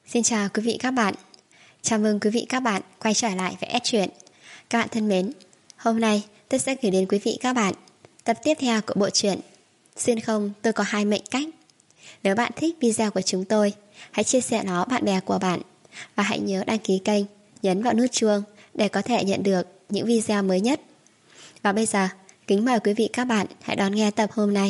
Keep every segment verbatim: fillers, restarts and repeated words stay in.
Xin chào quý vị các bạn. Chào mừng quý vị các bạn quay trở lại với S Truyện. Các bạn thân mến, hôm nay tôi sẽ gửi đến quý vị các bạn tập tiếp theo của bộ truyện Xuyên không tôi có hai mệnh cách. Nếu bạn thích video của chúng tôi, hãy chia sẻ nó bạn bè của bạn và hãy nhớ đăng ký kênh, nhấn vào nút chuông để có thể nhận được những video mới nhất. Và bây giờ, kính mời quý vị các bạn hãy đón nghe tập hôm nay.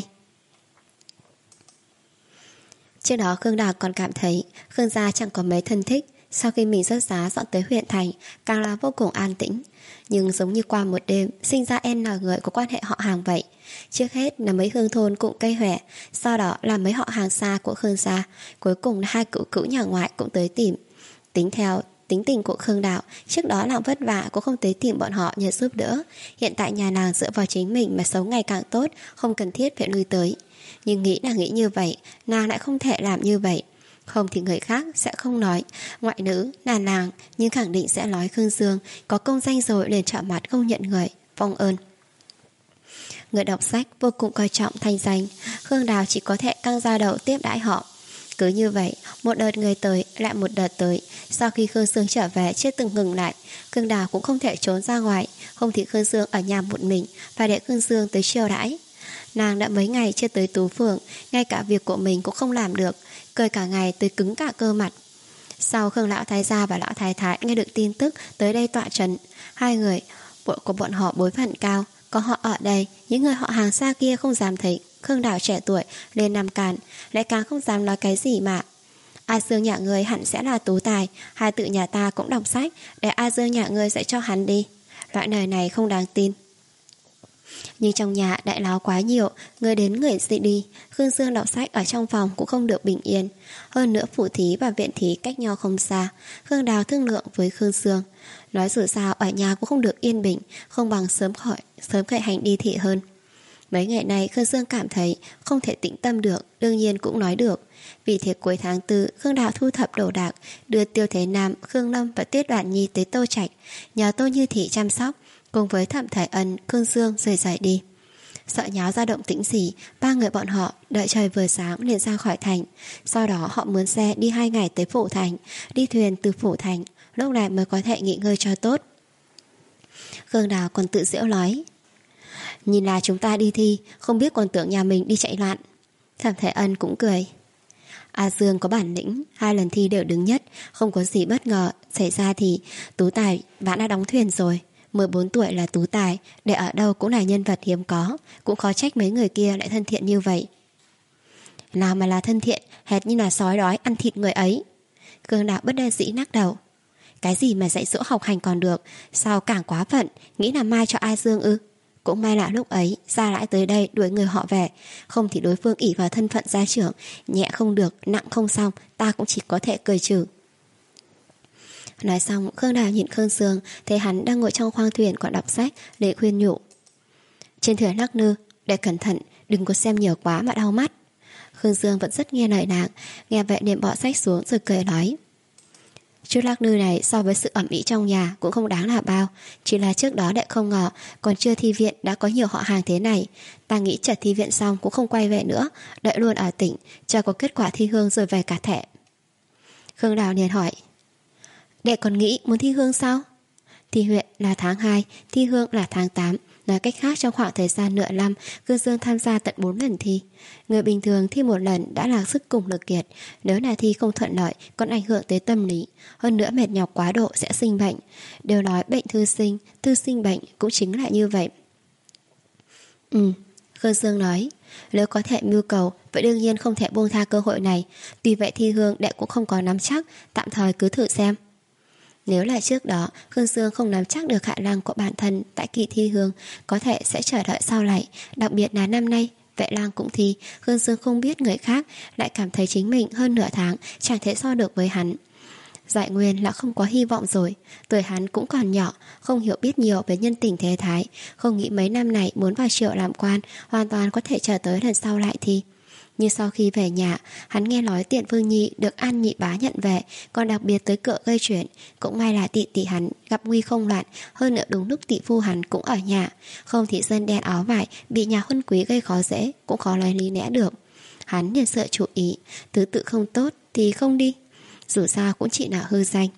Trước đó Khương Đào còn cảm thấy Khương gia chẳng có mấy thân thích. Sau khi mình rớt giá dọn tới huyện thành, càng là vô cùng an tĩnh. Nhưng giống như qua một đêm sinh ra n người có quan hệ họ hàng vậy. Trước hết là mấy hương thôn cụm cây huệ, sau đó là mấy họ hàng xa của Khương gia, cuối cùng là hai cữu cữu nhà ngoại cũng tới tìm. Tính theo tính tình của Khương Đạo, trước đó nàng vất vả cũng không tới tìm bọn họ nhờ giúp đỡ. Hiện tại nhà nàng dựa vào chính mình mà sống ngày càng tốt, không cần thiết phải lui tới. Nhưng nghĩ là nghĩ như vậy, nàng lại không thể làm như vậy. Không thì người khác sẽ không nói ngoại nữ là nàng, nhưng khẳng định sẽ nói Khương Dương có công danh rồi liền trở mặt không nhận người, vong ơn. Người đọc sách vô cùng coi trọng thanh danh, Khương Đào chỉ có thể căng ra đầu tiếp đãi họ. Cứ như vậy, một đợt người tới lại một đợt tới. Sau khi Khương Dương trở về chưa từng ngừng lại, Khương Đào cũng không thể trốn ra ngoài, không thì Khương Dương ở nhà một mình, phải để Khương Dương tới chiêu đãi. Nàng đã mấy ngày chưa tới Tú Phượng, ngay cả việc của mình cũng không làm được, cười cả ngày tới cứng cả cơ mặt. Sau Khương lão thái gia và lão thái thái nghe được tin tức tới đây tọa trấn, hai người bộ của bọn họ bối phận cao, có họ ở đây, những người họ hàng xa kia không dám thấy Khương Đào trẻ tuổi lên nằm cản, lại càng không dám nói cái gì mà. A Dương nhà ngươi hẳn sẽ là tú tài, hai tự nhà ta cũng đọc sách, để A Dương nhà ngươi dạy cho hắn đi. Loại lời này không đáng tin. Nhưng trong nhà đại láo quá nhiều, người đến người dị đi. Khương Dương đọc sách ở trong phòng cũng không được bình yên. Hơn nữa phủ thí và viện thí cách nhau không xa. Khương Đào thương lượng với Khương Dương, nói dù sao ở nhà cũng không được yên bình, không bằng sớm khỏi sớm khởi hành đi thị hơn. Mấy ngày nay Khương Dương cảm thấy không thể tĩnh tâm được, đương nhiên cũng nói được. Vì thế cuối tháng tư, Khương Đào thu thập đồ đạc, đưa Tiêu Thế Nam, Khương Lâm và Tiết Đoạn Nhi tới Tô Trạch, nhờ Tô Như Thị chăm sóc, cùng với Thẩm Thái Ân, Khương Dương rời rời đi. Sợ nháo ra động tĩnh gì, ba người bọn họ đợi trời vừa sáng liền ra khỏi thành. Sau đó họ mướn xe đi hai ngày tới Phủ Thành, đi thuyền từ Phủ Thành, lúc này mới có thể nghỉ ngơi cho tốt. Khương Đào còn tự giễu nói, nhìn là chúng ta đi thi, không biết còn tưởng nhà mình đi chạy loạn. Thẩm Thái Ân cũng cười, A Dương có bản lĩnh, hai lần thi đều đứng nhất, không có gì bất ngờ xảy ra thì tú tài bạn đã đóng thuyền rồi. Mười bốn tuổi là tú tài, để ở đâu cũng là nhân vật hiếm có, cũng khó trách mấy người kia lại thân thiện như vậy. Nào mà là thân thiện, hệt như là sói đói ăn thịt người ấy. Khương Đạo bất đắc dĩ lắc đầu. Cái gì mà dạy dỗ học hành còn được, sao càng quá phận, nghĩ là mai cho A Dương ư? Cũng may là lúc ấy Gia Lãi tới đây đuổi người họ về, không thì đối phương ỷ vào thân phận gia trưởng, nhẹ không được, nặng không xong, ta cũng chỉ có thể cười trừ. Nói xong, Khương Đào nhìn Khương Dương, thấy hắn đang ngồi trong khoang thuyền còn đọc sách, để khuyên nhủ. Trên thuyền lắc lư, để cẩn thận, đừng có xem nhiều quá mà đau mắt. Khương Dương vẫn rất nghe lời nàng, nghe vậy liền bỏ sách xuống rồi cười nói. Chút lắc lư này so với sự ẩm ĩ trong nhà cũng không đáng là bao, chỉ là trước đó đệ không ngờ còn chưa thi viện đã có nhiều họ hàng thế này. Ta nghĩ chờ thi viện xong cũng không quay về nữa, đợi luôn ở tỉnh, chờ có kết quả thi hương rồi về cả thẻ. Khương Đào liền hỏi, đệ còn nghĩ muốn thi hương sao? Thi huyện là tháng hai, thi hương là tháng tám. Nói cách khác, trong khoảng thời gian nửa năm, Khương Dương tham gia tận bốn lần thi. Người bình thường thi một lần đã là sức cùng lực kiệt, nếu là thi không thuận lợi còn ảnh hưởng tới tâm lý. Hơn nữa mệt nhọc quá độ sẽ sinh bệnh. Đều nói bệnh thư sinh, thư sinh bệnh cũng chính là như vậy. Ừ, Khương Dương nói, nếu có thể mưu cầu, vậy đương nhiên không thể buông tha cơ hội này. Tuy vậy thi hương đệ cũng không có nắm chắc, tạm thời cứ thử xem. Nếu là trước đó Khương Dương không nắm chắc được khả năng của bản thân tại kỳ thi hương, có thể sẽ chờ đợi sau lại. Đặc biệt là năm nay Vệ Lang cũng thi, Khương Dương không biết người khác, lại cảm thấy chính mình hơn nửa tháng chẳng thể so được với hắn. Giải nguyên là không có hy vọng rồi. Tuổi hắn cũng còn nhỏ, không hiểu biết nhiều về nhân tình thế thái, không nghĩ mấy năm này muốn vào triệu làm quan, hoàn toàn có thể chờ tới lần sau lại thi. Nhưng sau khi về nhà, hắn nghe nói Tiện Phương Nhi được An Nhị Bá nhận về, còn đặc biệt tới cửa gây chuyện. Cũng may là tỷ tỷ hắn gặp nguy không loạn, hơn nữa đúng lúc tỷ phu hắn cũng ở nhà, không thì dân đen áo vải bị nhà huân quý gây khó dễ, cũng khó nói lý lẽ được. Hắn liền sợ chủ ý, tứ tự không tốt thì không đi. dù sao cũng chỉ là hư danh.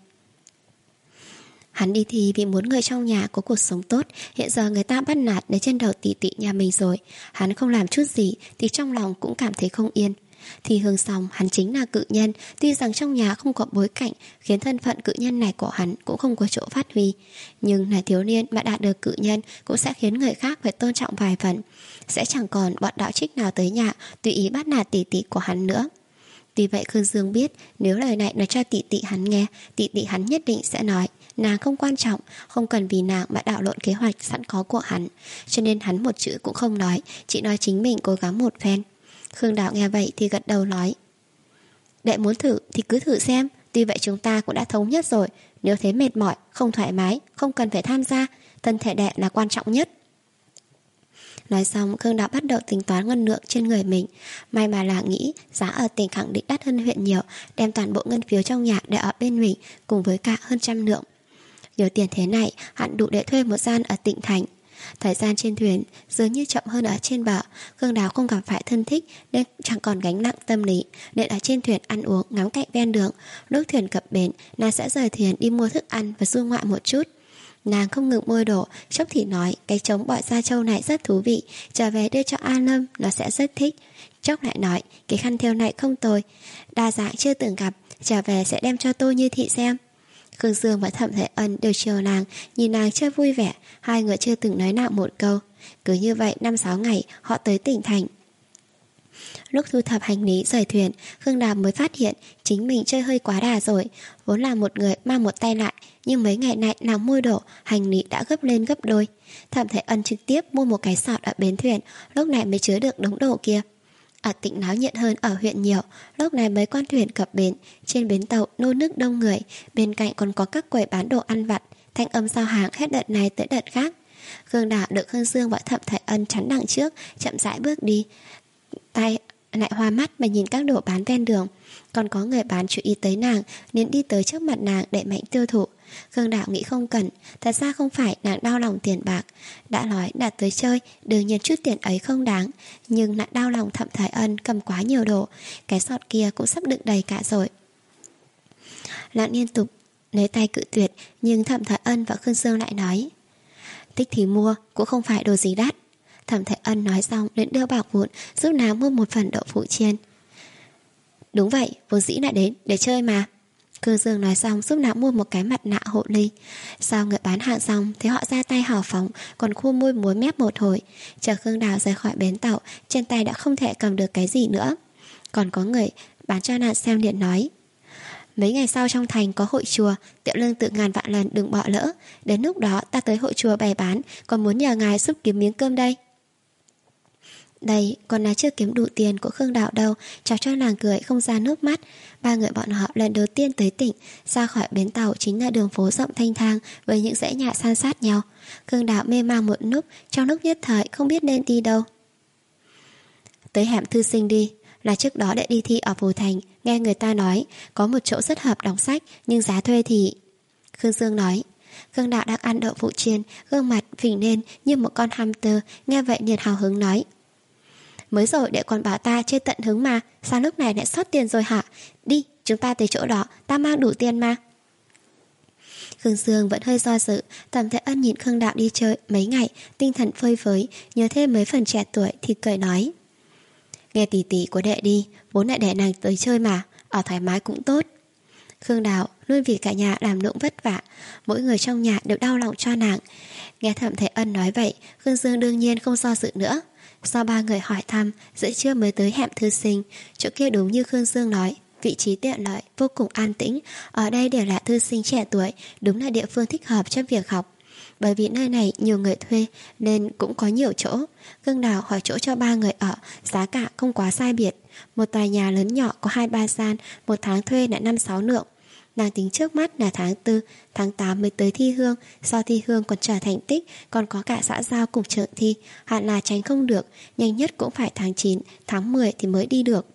Hắn đi thi vì muốn người trong nhà có cuộc sống tốt. Hiện giờ người ta bắt nạt đến trên đầu tỷ tỷ nhà mình rồi, hắn không làm chút gì thì trong lòng cũng cảm thấy không yên. Thì hương xong, hắn chính là cự nhân. Tuy rằng trong nhà không có bối cảnh, khiến thân phận cự nhân này của hắn cũng không có chỗ phát huy, nhưng là thiếu niên mà đạt được cự nhân cũng sẽ khiến người khác phải tôn trọng vài phần. Sẽ chẳng còn bọn đạo trích nào tới nhà tùy ý bắt nạt tỷ tỷ của hắn nữa. Tuy vậy Khương Dương biết, nếu lời này nói cho tỷ tỷ hắn nghe, tỷ tỷ hắn nhất định sẽ nói nàng không quan trọng, không cần vì nàng mà đảo lộn kế hoạch sẵn có của hắn. Cho nên hắn một chữ cũng không nói, chỉ nói chính mình cố gắng một phen. Khương Đạo nghe vậy thì gật đầu nói, đệ muốn thử thì cứ thử xem. Tuy vậy chúng ta cũng đã thống nhất rồi, nếu thấy mệt mỏi, không thoải mái, không cần phải tham gia. Thân thể đệ là quan trọng nhất. Nói xong, Khương Đạo bắt đầu tính toán ngân lượng trên người mình. May mà là nghĩ giá ở tỉnh khẳng định đắt hơn huyện nhiều, đem toàn bộ ngân phiếu trong nhà để ở bên mình, cùng với cả hơn trăm lượng. Nhiều tiền thế này, hắn đủ để thuê một gian ở tỉnh thành. Thời gian trên thuyền dường như chậm hơn ở trên bờ. Khương Đào không gặp phải thân thích nên chẳng còn gánh nặng tâm lý, nên ở trên thuyền ăn uống ngắm cạnh ven đường. Lúc thuyền cập bến, nàng sẽ rời thuyền đi mua thức ăn và du ngoại một chút. Nàng không ngừng môi đổ, chốc thì nói cái trống bọi da trâu này rất thú vị, trở về đưa cho An Lâm, nó sẽ rất thích. Chốc lại nói cái khăn thêu này không tồi, đa dạng chưa từng gặp, trở về sẽ đem cho Tô Như Thị xem. Khương Dương và Thẩm Thể Ân đều chiều nàng, nhìn nàng chơi vui vẻ, hai người chưa từng nói nặng một câu. Cứ như vậy năm sáu ngày họ tới tỉnh thành. Lúc thu thập hành lý rời thuyền, Khương Đàm mới phát hiện chính mình chơi hơi quá đà rồi. Vốn là một người mang một tay lại, nhưng mấy ngày nay nàng môi đổ, hành lý đã gấp lên gấp đôi. Thẩm Thể Ân trực tiếp mua một cái sọt ở bến thuyền, lúc này mới chứa được đống đồ kia. Ở tỉnh náo nhiệt hơn ở huyện nhiều. Lúc này mấy con thuyền cập bến, trên bến tàu nô nức đông người, bên cạnh còn có các quầy bán đồ ăn vặt, thanh âm giao hàng hết đợt này tới đợt khác. Khương Đào được Khương Dương và Thẩm Thể Ân chắn đằng trước, chậm rãi bước đi, tay lại hoa mắt mà nhìn các đồ bán ven đường. Còn có người bán chú ý tới nàng nên đi tới trước mặt nàng để mạnh tiêu thụ. Khương Đạo nghĩ không cần, thật ra không phải nàng đau lòng tiền bạc. Đã nói đã tới chơi, đương nhiên chút tiền ấy không đáng, nhưng lại đau lòng Thẩm Thái Ân cầm quá nhiều đồ. Cái sọt kia cũng sắp đựng đầy cả rồi. Nàng liên tục lấy tay cự tuyệt, nhưng Thẩm Thái Ân và Khương Dương lại nói, thích thì mua, cũng không phải đồ gì đắt. Thẩm Thái Ân nói xong đến đưa bạc vụn giúp nàng mua một phần đậu phụ chiên. Đúng vậy, vốn dĩ đã đến để chơi mà. Khương Dương nói xong giúp nàng mua một cái mặt nạ hộ ly. Sau người bán hàng xong, thấy họ ra tay hào phóng, còn khu môi múa mép một hồi. Chờ Khương Đào rời khỏi bến tàu, trên tay đã không thể cầm được cái gì nữa. Còn có người bán cho nàng xem điện nói, mấy ngày sau trong thành có hội chùa, Tiểu Lương tự ngàn vạn lần đừng bỏ lỡ. Đến lúc đó ta tới hội chùa bày bán, còn muốn nhờ ngài giúp kiếm miếng cơm đây. Đây còn là chưa kiếm đủ tiền của Khương Đạo đâu, chọc cho nàng cười không ra nước mắt. Ba người bọn họ lần đầu tiên tới tỉnh, ra khỏi bến tàu chính là đường phố rộng thanh thang với những dãy nhà san sát nhau. Khương Đạo mê mang một lúc, trong lúc nhất thời không biết nên đi đâu. Tới hẻm thư sinh đi, là trước đó để đi thi ở Phù Thành, nghe người ta nói có một chỗ rất hợp đọc sách, nhưng giá thuê thì... Khương Dương nói. Khương Đạo đang ăn đậu phụ chiên, gương mặt phình lên như một con hamster, nghe vậy liền hào hứng nói, mới rồi để còn bảo ta chơi tận hứng mà, sao lúc này lại sót tiền rồi hả? Đi, chúng ta tới chỗ đó, ta mang đủ tiền mà. Khương Dương vẫn hơi do dự. Thẩm Thế Ân nhìn Khương Đạo đi chơi mấy ngày, tinh thần phơi phới, nhớ thêm mấy phần trẻ tuổi thì cười nói, nghe tỷ tỷ của đệ đi, vốn lại để nàng tới chơi mà, ở thoải mái cũng tốt. Khương Đạo luôn vì cả nhà làm lụng vất vả, mỗi người trong nhà đều đau lòng cho nàng. Nghe Thẩm Thế Ân nói vậy, Khương Dương đương nhiên không do dự nữa. Sau ba người hỏi thăm, giữa trưa mới tới hẻm thư sinh. Chỗ kia đúng như Khương Dương nói, vị trí tiện lợi, vô cùng an tĩnh. Ở đây đều là thư sinh trẻ tuổi, đúng là địa phương thích hợp cho việc học. Bởi vì nơi này nhiều người thuê nên cũng có nhiều chỗ. Khương Đào hỏi chỗ cho ba người ở, giá cả không quá sai biệt. Một tòa nhà lớn nhỏ có hai ba gian, một tháng thuê là năm sáu lượng. Nàng tính trước mắt là tháng tư, tháng tám mới tới thi hương. Sau thi hương còn trở thành tích, còn có cả xã giao cùng trợ thi, hẳn là tránh không được. Nhanh nhất cũng phải tháng chín, tháng mười thì mới đi được.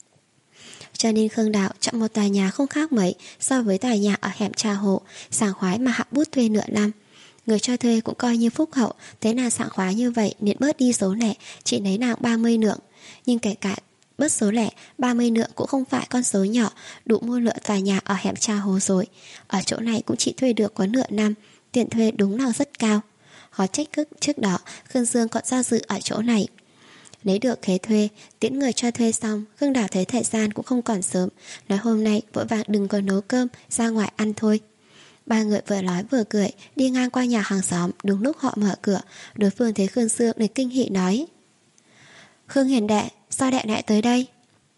Cho nên Khương Đạo chọn một tòa nhà không khác mấy so với tòa nhà ở hẻm Trà Hồ, sảng khoái mà hạ bút thuê nửa năm. Người cho thuê cũng coi như phúc hậu, thấy nàng sảng khoái như vậy nên bớt đi số lẻ, chỉ lấy nàng ba mươi lượng. Nhưng kể cả bớt số lẻ, ba mươi lượng cũng không phải con số nhỏ, đủ mua lựa tòa nhà ở hẻm Cha Hồ rồi. Ở chỗ này cũng chỉ thuê được có nửa năm, tiền thuê đúng là rất cao. Khó trách cức trước đó Khương Dương còn do dự ở chỗ này. Lấy được khế thuê, tiễn người cho thuê xong, Khương Đào thấy thời gian cũng không còn sớm, nói hôm nay vội vàng đừng có nấu cơm, ra ngoài ăn thôi. Ba người vừa nói vừa cười, đi ngang qua nhà hàng xóm, đúng lúc họ mở cửa, đối phương thấy Khương Dương nên kinh hỉ nói: Khương Hiền đệ, sao đệ lại tới đây?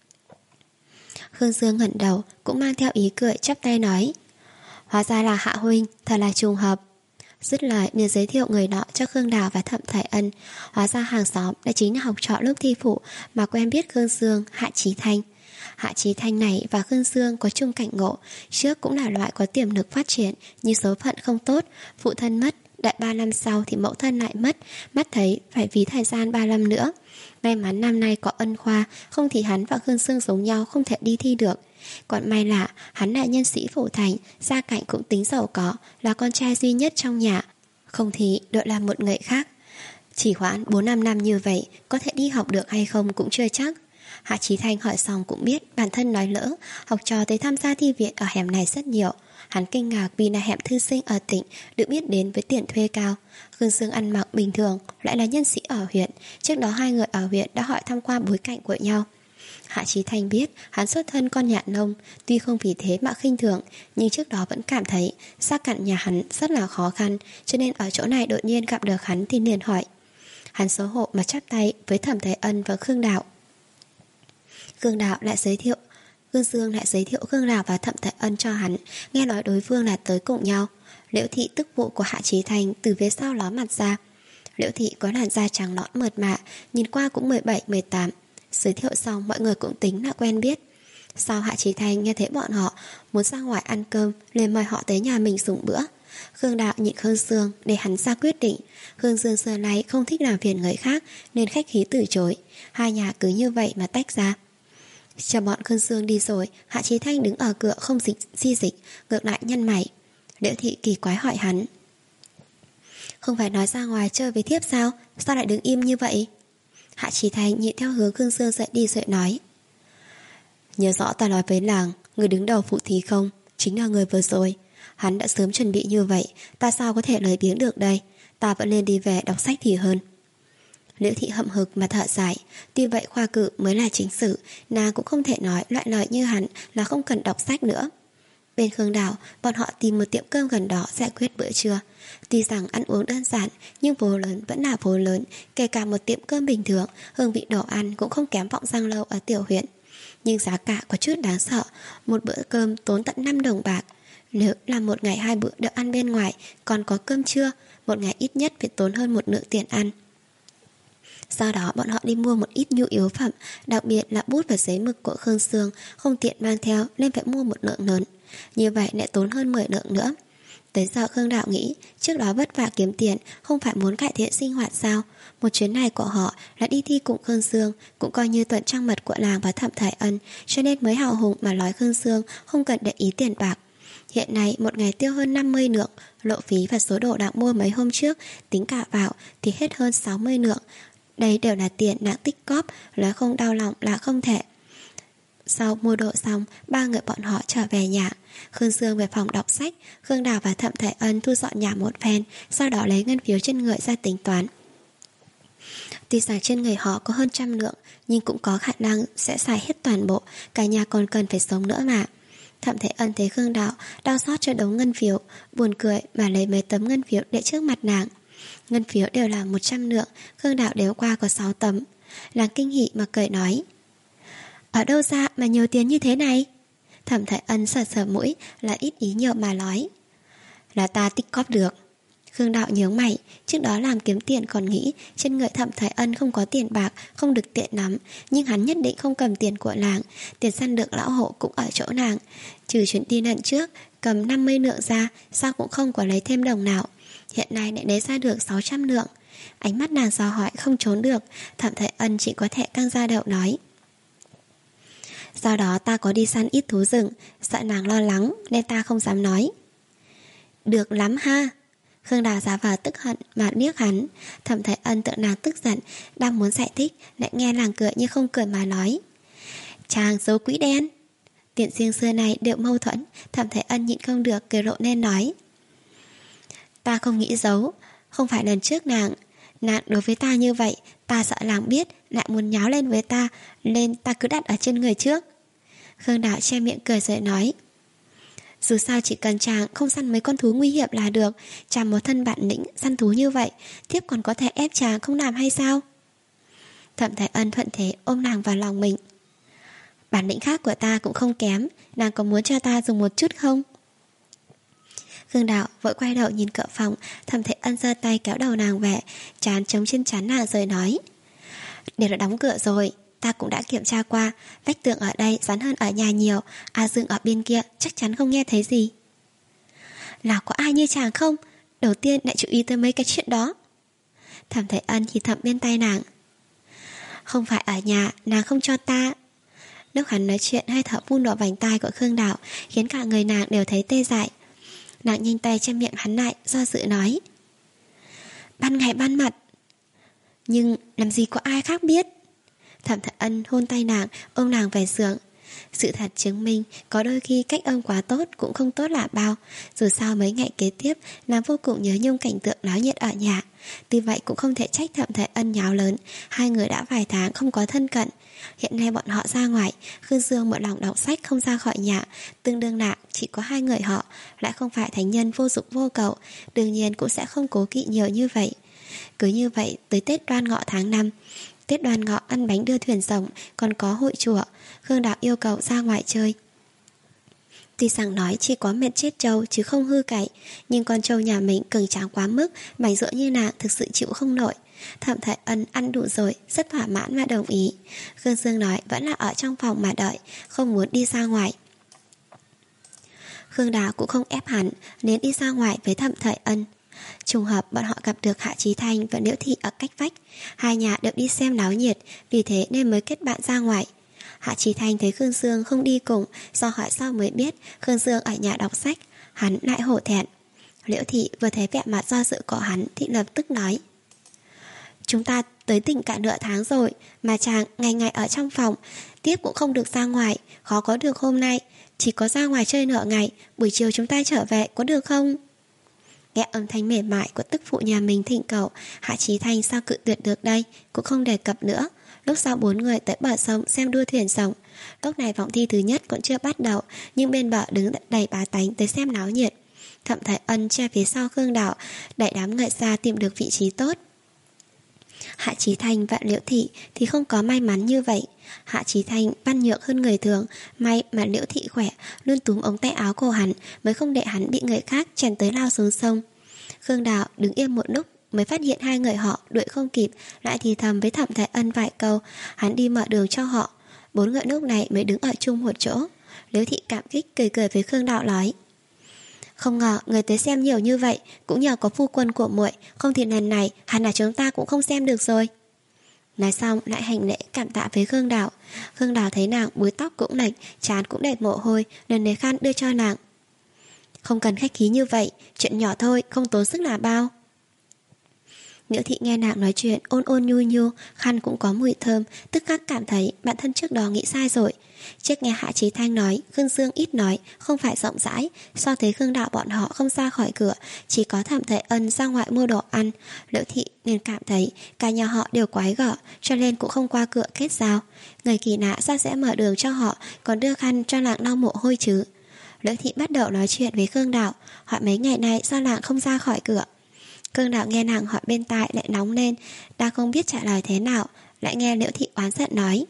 Khương Dương ngẩng đầu, cũng mang theo ý cười, chắp tay nói: Hóa ra là Hạ huynh, thật là trùng hợp. Dứt lời liền giới thiệu người nọ cho Khương Đào và Thẩm Thải Ân. Hóa ra hàng xóm đã chính là học trò lúc thi phụ mà quen biết Khương Dương, Hạ Chí Thanh. Hạ Chí Thanh này và Khương Dương có chung cảnh ngộ, trước cũng là loại có tiềm lực phát triển, nhưng số phận không tốt, phụ thân mất, đợi ba năm sau thì mẫu thân lại mất, mắt thấy phải phí thời gian ba năm nữa. May mắn năm nay có ân khoa, không thì hắn và Khương Dương giống nhau không thể đi thi được. Còn may là hắn là nhân sĩ phủ thành, gia cảnh cũng tính giàu có, là con trai duy nhất trong nhà, không thì đợi làm một người khác. Chỉ hoãn bốn năm năm như vậy, có thể đi học được hay không cũng chưa chắc. Hạ Chí Thanh hỏi xong cũng biết bản thân nói lỡ, học trò tới tham gia thi viện ở hẻm này rất nhiều. Hắn kinh ngạc vì là hẻm thư sinh ở tỉnh được biết đến với tiền thuê cao. Khương Dương ăn mặc bình thường, lại là nhân sĩ ở huyện. Trước đó hai người ở huyện đã hỏi thăm qua bối cảnh của nhau. Hạ Chí Thanh biết hắn xuất thân con nhà nông, tuy không vì thế mà khinh thường, nhưng trước đó vẫn cảm thấy gia cảnh nhà hắn rất là khó khăn, cho nên ở chỗ này đột nhiên gặp được hắn thì liền hỏi. Hắn xấu hổ mà chắp tay với Thẩm Thái Ân và Khương Đạo. Khương Đạo lại giới thiệu Khương Dương lại giới thiệu Khương Đạo và Thẩm Thái Ân cho hắn, nghe nói đối phương là tới cùng nhau. Liễu Thị tức phụ của Hạ Chí Thanh từ phía sau ló mặt ra. Liễu Thị có làn da trắng nõn mượt mà, nhìn qua cũng mười bảy mười tám. Giới thiệu xong mọi người cũng tính là quen biết. Sau Hạ Chí Thanh nghe thấy bọn họ muốn ra ngoài ăn cơm, liền mời họ tới nhà mình dùng bữa. Khương Đạo nhịn Khương Dương để hắn ra quyết định. Khương Dương xưa nay không thích làm phiền người khác nên khách khí từ chối. Hai nhà cứ như vậy mà tách ra. Chờ bọn Khương Dương đi rồi, Hạ Chí Thanh đứng ở cửa không dịch di dịch, ngược lại nhăn mày. Liễu Thị kỳ quái hỏi hắn: Không phải nói ra ngoài chơi với thiếp sao? Sao lại đứng im như vậy? Hạ Chí Thanh nhịn theo hướng Khương Dương dậy đi rồi nói: Nhớ rõ ta nói với làng, người đứng đầu phụ thí không? Chính là người vừa rồi. Hắn đã sớm chuẩn bị như vậy, ta sao có thể lời biếng được đây? Ta vẫn nên đi về đọc sách thì hơn. Liễu Thị hậm hực mà thở dài. Tuy vậy khoa cử mới là chính sự, nàng cũng không thể nói loại lời như hắn là không cần đọc sách nữa. Bên Khương Đào, bọn họ tìm một tiệm cơm gần đó giải quyết bữa trưa. Tuy rằng ăn uống đơn giản, nhưng vô lớn vẫn là vô lớn. Kể cả một tiệm cơm bình thường, hương vị đồ ăn cũng không kém Vọng Giang Lâu ở tiểu huyện. Nhưng giá cả có chút đáng sợ. Một bữa cơm tốn tận năm đồng bạc. Nếu là một ngày hai bữa được ăn bên ngoài, còn có cơm trưa, một ngày ít nhất phải tốn hơn một nửa tiền ăn. Sau đó bọn họ đi mua một ít nhu yếu phẩm, đặc biệt là bút và giấy mực của Khương Dương không tiện mang theo nên phải mua một lượng lớn. Như vậy lại tốn hơn mười lượng nữa. Tới giờ Khương Đạo nghĩ trước đó vất vả kiếm tiền không phải muốn cải thiện sinh hoạt sao? Một chuyến này của họ là đi thi cùng Khương Dương, cũng coi như tuần trăng mật của làng và Thẩm Thái Ân, cho nên mới hào hùng mà nói Khương Dương không cần để ý tiền bạc. Hiện nay một ngày tiêu hơn năm mươi lượng, lộ phí và số đồ đang mua mấy hôm trước tính cả vào thì hết hơn sáu mươi lượng. Đây đều là tiền nàng tích cóp, nói không đau lòng là không thể. Sau mua đồ xong, ba người bọn họ trở về nhà. Khương Dương về phòng đọc sách, Khương Đào và Thẩm Thái Ân thu dọn nhà một phen, sau đó lấy ngân phiếu trên người ra tính toán. Tuy rằng trên người họ có hơn trăm lượng, nhưng cũng có khả năng sẽ xài hết toàn bộ, cả nhà còn cần phải sống nữa mà. Thẩm Thái Ân thấy Khương Đào đau xót cho đống ngân phiếu, buồn cười mà lấy mấy tấm ngân phiếu để trước mặt nàng. Ngân phiếu đều là một trăm lượng, Khương Đạo đếm qua có sáu tấm. Nàng kinh hỉ mà cười nói: Ở đâu ra mà nhiều tiền như thế này? Thẩm Thái Ân sờ sờ mũi, là ít ý nhiều mà nói: Là ta tích cóp được. Khương Đạo nhớ mày, trước đó làm kiếm tiền còn nghĩ trên người Thẩm Thái Ân không có tiền bạc, không được tiện lắm, nhưng hắn nhất định không cầm tiền của nàng. Tiền săn được lão hộ cũng ở chỗ nàng. Trừ chuyến đi lần trước cầm năm mươi lượng ra, sao cũng không có lấy thêm đồng nào. Hiện nay lại lấy ra được sáu trăm lượng. Ánh mắt nàng dò hỏi không trốn được. Thẩm Thái Ân chỉ có thể căng ra đầu nói: Sau đó ta có đi săn ít thú rừng, sợ nàng lo lắng nên ta không dám nói. Được lắm ha. Khương Đào giả vờ tức hận mà liếc hắn. Thẩm Thái Ân tự nàng tức giận, đang muốn giải thích, lại nghe nàng cười như không cười mà nói: Chàng giấu quỹ đen. Tiện riêng xưa này đều mâu thuẫn, Thẩm Thế Ân nhịn không được cười rộ nên nói: Ta không nghĩ giấu. Không phải lần trước nàng Nàng đối với ta như vậy, ta sợ làng biết lại muốn nháo lên với ta, nên ta cứ đặt ở trên người trước. Khương Đạo che miệng cười rồi nói: Dù sao chỉ cần chàng không săn mấy con thú nguy hiểm là được. Chàng một thân bản lĩnh săn thú như vậy, tiếp còn có thể ép chàng không làm hay sao? Thẩm Thái Ân thuận thế ôm nàng vào lòng mình. Bản lĩnh khác của ta cũng không kém, nàng có muốn cho ta dùng một chút không? Khương Đạo vội quay đầu nhìn cửa phòng. Thẩm Thái Ân giơ tay kéo đầu nàng về, trán chống trên trán nàng rồi nói: Đều đã đóng cửa rồi, ta cũng đã kiểm tra qua, vách tường ở đây rắn hơn ở nhà nhiều. A Dương ở bên kia chắc chắn không nghe thấy gì. Nào có ai như chàng không? Đầu tiên lại chú ý tới mấy cái chuyện đó. Thẩm Thái Ân thì thầm bên tay nàng: Không phải ở nhà, nàng không cho ta. Lúc hắn nói chuyện, hơi thở phun vào vành tai của Khương Đạo khiến cả người nàng đều thấy tê dại. Nàng nhanh tay che miệng hắn lại, do dự nói: Ban ngày ban mặt, nhưng làm gì có ai khác biết. Thẩm Thái Ân hôn tay nàng, ôm nàng về giường. Sự thật chứng minh, có đôi khi cách ôm quá tốt cũng không tốt là bao. Dù sao mấy ngày kế tiếp, nàng vô cùng nhớ nhung cảnh tượng náo nhiệt ở nhà. Tuy vậy cũng không thể trách Thẩm Thái Ân nháo lớn. Hai người đã vài tháng không có thân cận. Hiện nay bọn họ ra ngoài, Khương Dương một lòng đọc sách không ra khỏi nhà. Tương đương nặng, chỉ có hai người họ, lại không phải thánh nhân vô dụng vô cầu, đương nhiên cũng sẽ không cố kỵ nhiều như vậy. Cứ như vậy tới Tết Đoan Ngọ tháng năm. Tết Đoan Ngọ ăn bánh đưa thuyền rồng, còn có hội chùa. Khương Đạo yêu cầu ra ngoài chơi. Tuy rằng nói chỉ có mệt chết trâu chứ không hư cậy, nhưng con trâu nhà mình cường tráng quá mức, mảnh rỡ như nàng thực sự chịu không nổi. Thẩm Thái Ân ăn đủ rồi, rất thỏa mãn và đồng ý. Khương Dương nói vẫn là ở trong phòng mà đợi, không muốn đi ra ngoài. Khương Đạo cũng không ép hắn nên đi ra ngoài với Thẩm Thái Ân. Trùng hợp bọn họ gặp được Hạ Chí Thanh và Liễu Thị ở cách vách. Hai nhà đều đi xem náo nhiệt, vì thế nên mới kết bạn ra ngoài. Hạ Chí Thanh thấy Khương Dương không đi cùng, do hỏi sau mới biết Khương Dương ở nhà đọc sách. Hắn lại hổ thẹn. Liễu Thị vừa thấy vẻ mặt do dự của hắn thì lập tức nói: Chúng ta tới tỉnh cả nửa tháng rồi, mà chàng ngày ngày ở trong phòng, tiếp cũng không được ra ngoài, khó có được hôm nay. Chỉ có ra ngoài chơi nửa ngày, buổi chiều chúng ta trở về có được không? Nghe âm thanh mềm mại của tức phụ nhà mình thỉnh cầu, Hạ Chí Thanh sao cự tuyệt được đây, cũng không đề cập nữa. Lúc sau bốn người tới bờ sông xem đua thuyền rồng. Lúc này vòng thi thứ nhất còn chưa bắt đầu, nhưng bên bờ đứng đầy bá tánh tới xem náo nhiệt. Thẩm Thái Ân che phía sau Khương Đạo, đẩy đám người ra tìm được vị trí tốt. Hạ Chí Thanh và Liễu Thị thì không có may mắn như vậy. Hạ Chí Thanh văn nhược hơn người thường, may mà Liễu Thị khỏe, luôn túm ống tay áo của hắn, mới không để hắn bị người khác chèn tới lao xuống sông. Khương Đạo đứng im một lúc mới phát hiện hai người họ đuổi không kịp, lại thì thầm với Thẩm Thái Ân vài câu. Hắn đi mở đường cho họ. Bốn người lúc này mới đứng ở chung một chỗ. Liễu Thị cảm kích cười cười với Khương Đạo nói: Không ngờ người tới xem nhiều như vậy, cũng nhờ có phu quân của muội, không thì lần này hẳn là chúng ta cũng không xem được rồi. Nói xong lại hành lễ cảm tạ với Khương Đạo. Khương Đạo thấy nàng búi tóc cũng lệch, trán cũng đầy mồ hôi, nên lấy khăn đưa cho nàng. Không cần khách khí như vậy, chuyện nhỏ thôi, không tốn sức là bao. Liễu Thị nghe nàng nói chuyện ôn ôn nhu nhu, khăn cũng có mùi thơm, tức khắc cảm thấy bản thân trước đó nghĩ sai rồi. Trước nghe Hạ Chí Thanh nói Khương Dương ít nói, không phải rộng rãi, so thấy Khương Đạo bọn họ không ra khỏi cửa, chỉ có Thẩm Thái Ân ra ngoài mua đồ ăn. Liễu Thị nên cảm thấy cả nhà họ đều quái gở, cho nên cũng không qua cửa kết giao. Người kỳ lạ sao sẽ mở đường cho họ, còn đưa khăn cho nàng lau mồ hôi chứ. Liễu Thị bắt đầu nói chuyện với Khương Đạo, hỏi mấy ngày nay sao nàng không ra khỏi cửa. Khương Đạo nghe nàng hỏi bên tai lại nóng lên, đang không biết trả lời thế nào, lại nghe Liễu Thị oán giận nói: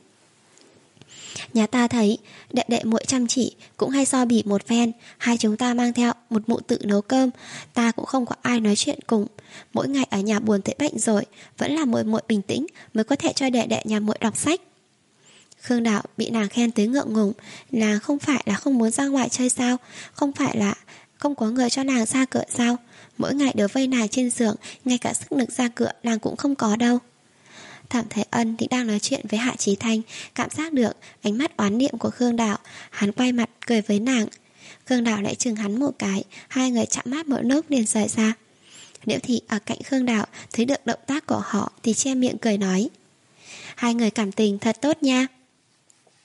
Nhà ta thấy đệ đệ muội chăm chỉ, cũng hay so bì một phen. Hai chúng ta mang theo một mụ tự nấu cơm, ta cũng không có ai nói chuyện cùng. Mỗi ngày ở nhà buồn tới bệnh rồi, vẫn là muội muội bình tĩnh mới có thể cho đệ đệ nhà muội đọc sách. Khương Đạo bị nàng khen tới ngượng ngùng. Nàng không phải là không muốn ra ngoài chơi sao? Không phải là không có người cho nàng ra cửa sao? Mỗi ngày đều vây nàng trên giường, ngay cả sức lực ra cửa nàng cũng không có đâu. Thẩm Thái Ân thì đang nói chuyện với Hạ Chí Thanh, cảm giác được ánh mắt oán niệm của Khương Đạo. Hắn quay mặt cười với nàng. Khương Đạo lại chừng hắn một cái, hai người chạm mắt một lúc liền rời ra. Liễu Thị ở cạnh Khương Đạo thấy được động tác của họ thì che miệng cười nói: Hai người cảm tình thật tốt nha.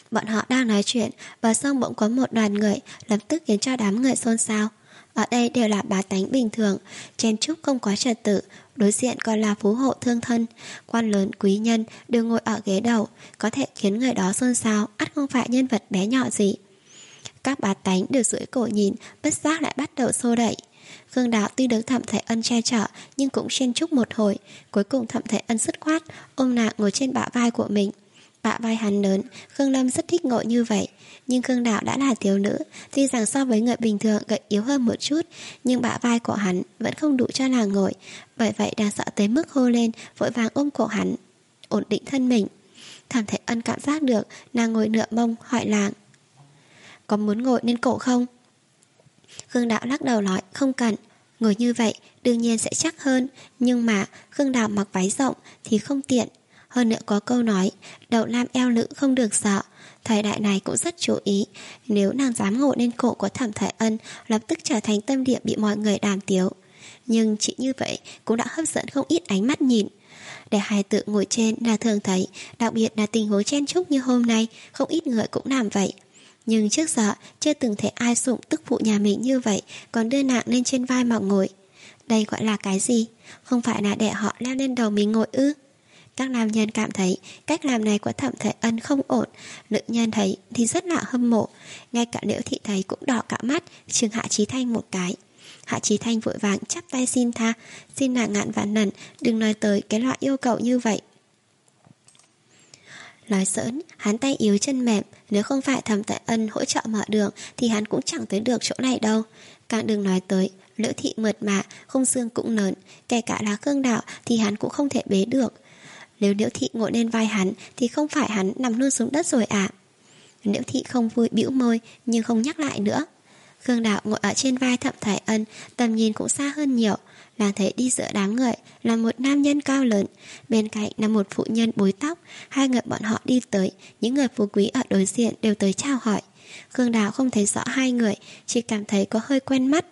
Bọn họ đang nói chuyện, bờ sông bỗng có một đoàn người, lập tức khiến cho đám người xôn xao. Ở đây đều là bá tánh bình thường, chen chúc không có trật tự, đối diện còn là phú hộ thương thân, quan lớn quý nhân đều ngồi ở ghế đầu, có thể khiến người đó xôn xao, ắt không phải nhân vật bé nhỏ gì. Các bá tánh đều duỗi cổ nhìn, bất giác lại bắt đầu xô đẩy. Khương Đạo tuy được Thẩm Thải Ân che chở, nhưng cũng chen chúc một hồi. Cuối cùng Thẩm Thải Ân dứt khoát ôm nàng ngồi trên bả vai của mình. Bả vai hắn lớn, Khương Lâm rất thích ngồi như vậy. Nhưng Khương Đạo đã là thiếu nữ, tuy rằng so với người bình thường gợi yếu hơn một chút, nhưng bả vai của hắn vẫn không đủ cho nàng ngồi. Bởi vậy đang sợ tới mức hô lên, vội vàng ôm cổ hắn, ổn định thân mình. Thẩm Thải Ân cảm giác được nàng ngồi nửa mông, hỏi nàng: có muốn ngồi lên cổ không? Khương Đạo lắc đầu nói không cần. Ngồi như vậy đương nhiên sẽ chắc hơn, nhưng mà Khương Đạo mặc váy rộng thì không tiện. Hơn nữa có câu nói đầu nam eo nữ không được sợ. Thời đại này cũng rất chú ý, nếu nàng dám ngồi lên cổ của Thẩm Thải Ân, lập tức trở thành tâm điểm bị mọi người đàm tiếu. Nhưng chỉ như vậy cũng đã hấp dẫn không ít ánh mắt nhìn. Để hai tự ngồi trên là thường thấy, đặc biệt là tình huống chen chúc như hôm nay, không ít người cũng làm vậy. Nhưng trước giờ chưa từng thấy ai sủng tức phụ nhà mình như vậy, còn đưa nàng lên trên vai mà ngồi. Đây gọi là cái gì? Không phải là để họ leo lên đầu mình ngồi ư? Các nam nhân cảm thấy cách làm này của Thẩm Thải Ân không ổn. Nữ nhân thấy thì rất là hâm mộ. Ngay cả Liễu Thị thấy cũng đỏ cả mắt, chừng Hạ Chí Thanh một cái. Hạ Chí Thanh vội vàng chắp tay xin tha, xin nàng ngàn vạn lần đừng nói tới cái loại yêu cầu như vậy. Nói giỡn, hắn tay yếu chân mềm, nếu không phải Thẩm Thải Ân hỗ trợ mở đường thì hắn cũng chẳng tới được chỗ này đâu. Càng đừng nói tới Liễu Thị mượt mà, không xương cũng lớn, kể cả là Khương Đạo thì hắn cũng không thể bế được. Nếu Liễu Thị ngồi lên vai hắn thì không phải hắn nằm luôn xuống đất rồi à? Liễu Thị không vui bĩu môi nhưng không nhắc lại nữa. Khương Đạo ngồi ở trên vai Thẩm Thải Ân, tầm nhìn cũng xa hơn nhiều. Nàng thấy đi giữa đám người là một nam nhân cao lớn, bên cạnh là một phụ nhân búi tóc. Hai người bọn họ đi tới, những người phú quý ở đối diện đều tới chào hỏi. Khương Đạo không thấy rõ hai người, chỉ cảm thấy có hơi quen mắt.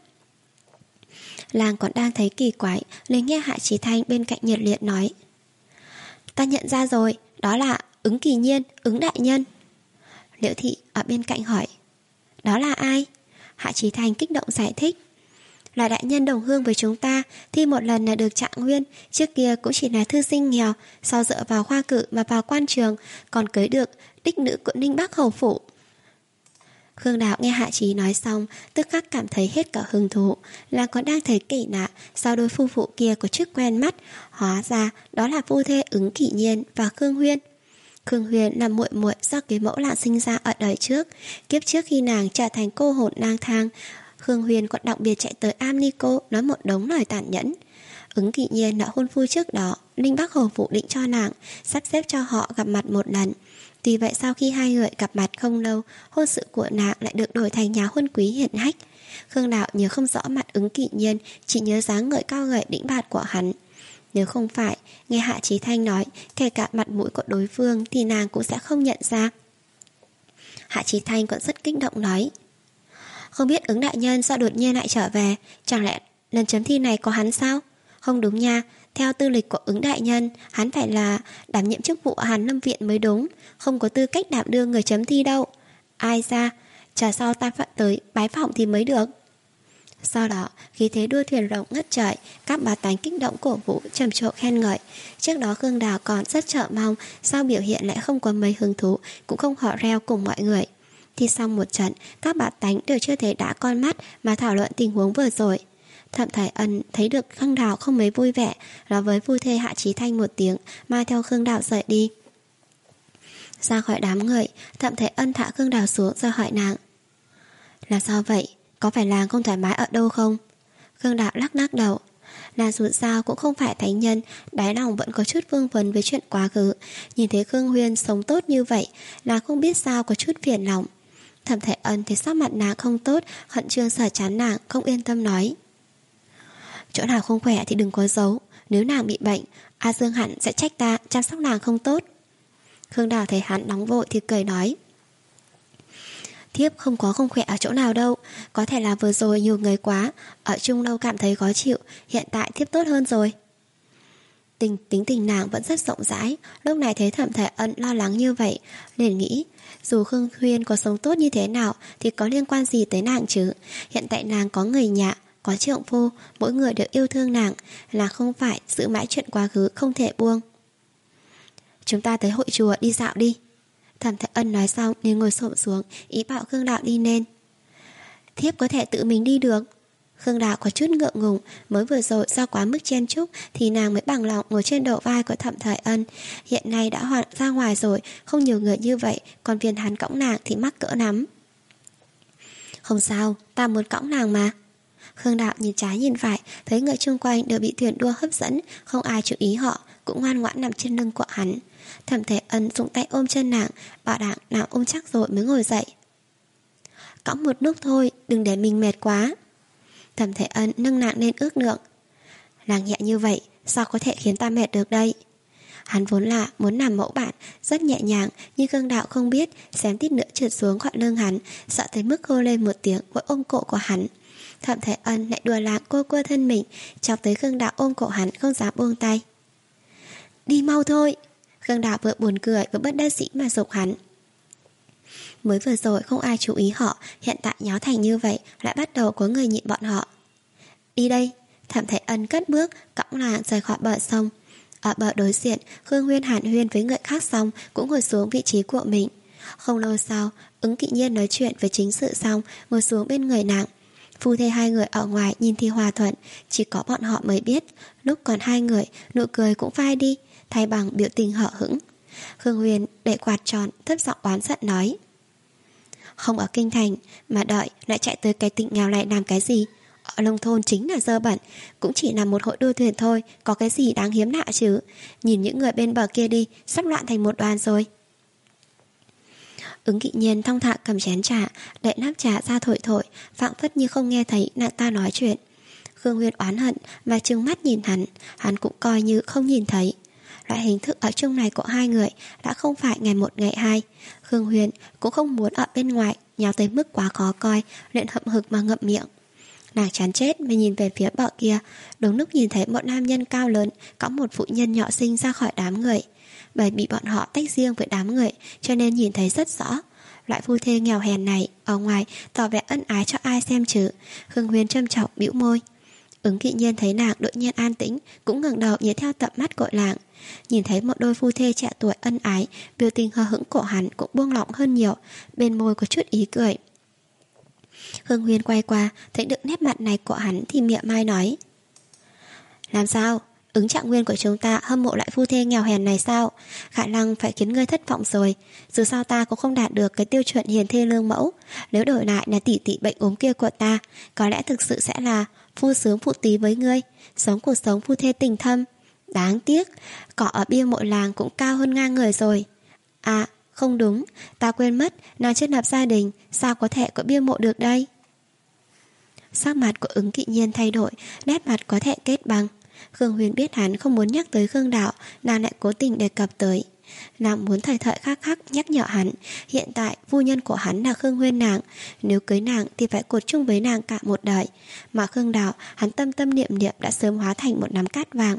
Làng còn đang thấy kỳ quái, liền nghe Hạ Chí Thanh bên cạnh nhiệt liệt nói: ta nhận ra rồi, đó là Ứng Kỳ Nhiên, Ứng đại nhân. Liễu Thị ở bên cạnh hỏi: đó là ai? Hạ Chí Thanh kích động giải thích: là đại nhân đồng hương với chúng ta, thi một lần là được trạng nguyên, trước kia cũng chỉ là thư sinh nghèo, sau dựa vào khoa cử mà vào quan trường, còn cưới được đích nữ của Ninh Bắc hầu phủ. Khương Đạo nghe Hạ Chí nói xong, tức khắc cảm thấy hết cả hứng thú, là còn đang thấy kỳ lạ, sao đôi phu phụ kia có chút quen mắt, hóa ra đó là phu thê Ứng Kỷ Nhiên và Khương Huyên. Khương Huyên là muội muội do kế mẫu lạ sinh ra ở đời trước, kiếp trước khi nàng trở thành cô hồn lang thang, Khương Huyên còn đặc biệt chạy tới am ni cô nói một đống lời tàn nhẫn. Ứng Kỷ Nhiên đã hôn phu trước đó, Ninh Bắc hầu phủ định cho nàng sắp xếp cho họ gặp mặt một lần. Tuy vậy sau khi hai người gặp mặt không lâu, hôn sự của nàng lại được đổi thành nhà huân quý hiển hách. Khương Đạo nhớ không rõ mặt Ứng Kỷ Nhiên, chỉ nhớ dáng người cao gầy đĩnh bạt của hắn. Nếu không phải nghe Hạ Chí Thanh nói kể cả mặt mũi của đối phương thì nàng cũng sẽ không nhận ra. Hạ Chí Thanh còn rất kích động nói: không biết Ứng đại nhân sao đột nhiên lại trở về, chẳng lẽ lần chấm thi này có hắn sao? Không đúng nha, theo tư lịch của Ứng đại nhân, hắn phải là đảm nhiệm chức vụ ở Hàn Lâm viện mới đúng, không có tư cách đảm đương người chấm thi đâu. Ai ra, chờ sau ta phải tới bái phỏng thì mới được. Sau đó, khí thế đua thuyền rồng ngất trời, các bà tánh kích động cổ vũ trầm trồ khen ngợi. Trước đó Khương Đào còn rất chờ mong, sao biểu hiện lại không có mấy hứng thú, cũng không hò reo cùng mọi người. Thi xong một trận, các bà tánh đều chưa thấy đã con mắt mà thảo luận tình huống vừa rồi. Thẩm Thải Ân thấy được Khương Đào không mấy vui vẻ, nói với phu thê Hạ Chí Thanh một tiếng, mang theo Khương Đào rời đi. Ra khỏi đám người, Thẩm Thải Ân thả Khương Đào xuống rồi hỏi nàng: là sao vậy? Có phải làng không thoải mái ở đâu không? Khương Đào lắc lắc đầu. Là dù sao cũng không phải thánh nhân, đáy lòng vẫn có chút vương vấn với chuyện quá khứ. Nhìn thấy Khương Huyên sống tốt như vậy, là không biết sao có chút phiền lòng. Thẩm Thải Ân thấy sắc mặt nàng không tốt, hận trương sở chán nàng, không yên tâm nói: chỗ nào không khỏe thì đừng có giấu, nếu nàng bị bệnh, A Dương hẳn sẽ trách ta chăm sóc nàng không tốt. Khương Đào thấy hắn nóng vội thì cười nói: thiếp không có không khỏe ở chỗ nào đâu, có thể là vừa rồi nhiều người quá, ở chung lâu cảm thấy khó chịu, hiện tại thiếp tốt hơn rồi. Tình tính tình nàng vẫn rất rộng rãi, lúc này thấy Thẩm Thải Ân lo lắng như vậy, liền nghĩ Dù Khương Huyên có sống tốt như thế nào thì có liên quan gì tới nàng chứ. Hiện tại nàng có người nhà, có trượng phu, mỗi người đều yêu thương nàng, là không phải giữ mãi chuyện quá khứ không thể buông. Chúng ta tới hội chùa đi dạo đi. Thẩm Thạch Ân nói xong nên ngồi xổm xuống, ý bảo Khương Đạo đi lên. Thiếp có thể tự mình đi được. Khương Đạo có chút ngượng ngùng, mới vừa rồi do quá mức chen chúc thì nàng mới bằng lòng ngồi trên đầu vai của Thẩm Thạch Ân. Hiện nay đã hoàn ra ngoài rồi, không nhiều người như vậy, còn phiền hắn cõng nàng thì mắc cỡ lắm. Không sao, ta muốn cõng nàng mà. Khương Đạo nhìn trái nhìn phải, thấy người chung quanh đều bị thuyền đua hấp dẫn, không ai chú ý họ, cũng ngoan ngoãn nằm trên lưng của hắn. Thẩm Thạch Ân dùng tay ôm chân nàng, bảo đảm nàng ôm chắc rồi mới ngồi dậy. Cõng một lúc thôi, đừng để mình mệt quá. Thẩm Thạch Ân nâng nàng lên ước lượng. Nàng nhẹ như vậy, sao có thể khiến ta mệt được đây? Hắn vốn là muốn làm mẫu bạn, rất nhẹ nhàng, nhưng Khương Đạo không biết, xém tít nữa trượt xuống khỏi lưng hắn, sợ tới mức hô lên một tiếng vội ôm cổ của hắn. Thẩm Thạch Ân lại đùa lạng cô cua thân mình, chọc tới Khương Đạo ôm cổ hắn không dám buông tay. Đi mau thôi. Khương Đạo vừa buồn cười vừa bất đắc dĩ mà giục hắn. Mới vừa rồi không ai chú ý họ, hiện tại nháo thành như vậy, lại bắt đầu có người nhịn bọn họ. Đi đây. Thẩm Thạch Ân cất bước, cõng nàng rời khỏi bờ sông. Ở bờ đối diện, Khương Huyên hàn huyên với người khác xong cũng ngồi xuống vị trí của mình. Không lâu sau, Ứng Kỵ Nhiên nói chuyện với chính sự xong, ngồi xuống bên người nàng. Phu thê hai người ở ngoài nhìn thì hòa thuận, chỉ có bọn họ mới biết, lúc còn hai người, nụ cười cũng phai đi, thay bằng biểu tình hở hững. Khương Huyền để quạt tròn, thấp giọng oán giận nói. Không ở kinh thành, mà đợi lại chạy tới cái tỉnh nghèo này làm cái gì? Ở nông thôn chính là dơ bẩn, cũng chỉ là một hội đua thuyền thôi, có cái gì đáng hiếm lạ chứ? Nhìn những người bên bờ kia đi, sắp loạn thành một đoàn rồi. Ứng Kỵ Nhiên thong thả cầm chén trà, đậy nắp trà ra thổi thổi, phảng phất như không nghe thấy nàng ta nói chuyện. Khương Huyền oán hận và trừng mắt nhìn hắn, hắn cũng coi như không nhìn thấy. Loại hình thức ở chung này của hai người đã không phải ngày một ngày hai. Khương Huyền cũng không muốn ở bên ngoài nhào tới mức quá khó coi, liền hậm hực mà ngậm miệng. Nàng chán chết mà nhìn về phía bờ kia, đúng lúc nhìn thấy một nam nhân cao lớn cõng một phụ nhân nhỏ xinh ra khỏi đám người. Bởi bị bọn họ tách riêng với đám người cho nên nhìn thấy rất rõ. Loại phu thê nghèo hèn này ở ngoài tỏ vẻ ân ái cho ai xem chứ. Khương Huyền châm chọc bĩu môi. Ứng Kỵ Nhiên thấy nàng đột nhiên an tĩnh, cũng ngẩng đầu nhìn theo tầm mắt của nàng. Nhìn thấy một đôi phu thê trẻ tuổi ân ái, biểu tình hờ hững của hắn cũng buông lỏng hơn nhiều, bên môi có chút ý cười. Khương Huyền quay qua, thấy được nét mặt này của hắn thì miệng mai nói. Làm sao? Ứng Trạng Nguyên của chúng ta hâm mộ lại phu thê nghèo hèn này sao? Khả năng phải khiến ngươi thất vọng rồi. Dù sao ta cũng không đạt được cái tiêu chuẩn hiền thê lương mẫu. Nếu đổi lại là tỷ tỷ bệnh ốm kia của ta, có lẽ thực sự sẽ là phu sướng phụ tí với ngươi, sống cuộc sống phu thê tình thâm. Đáng tiếc, cỏ ở bia mộ làng cũng cao hơn ngang người rồi. À, không đúng, ta quên mất, nàng chưa lập gia đình, sao có thể có bia mộ được đây? Sắc mặt của Ứng Kỵ Nhiên thay đổi, nét mặt có thể kết băng. Khương Huyền biết hắn không muốn nhắc tới Khương Đạo, nàng lại cố tình đề cập tới. Nàng muốn thời thời khắc khắc nhắc nhở hắn, hiện tại phu nhân của hắn là Khương Huyên nàng, nếu cưới nàng thì phải cột chung với nàng cả một đời. Mà Khương Đạo, hắn tâm tâm niệm niệm đã sớm hóa thành một nắm cát vàng.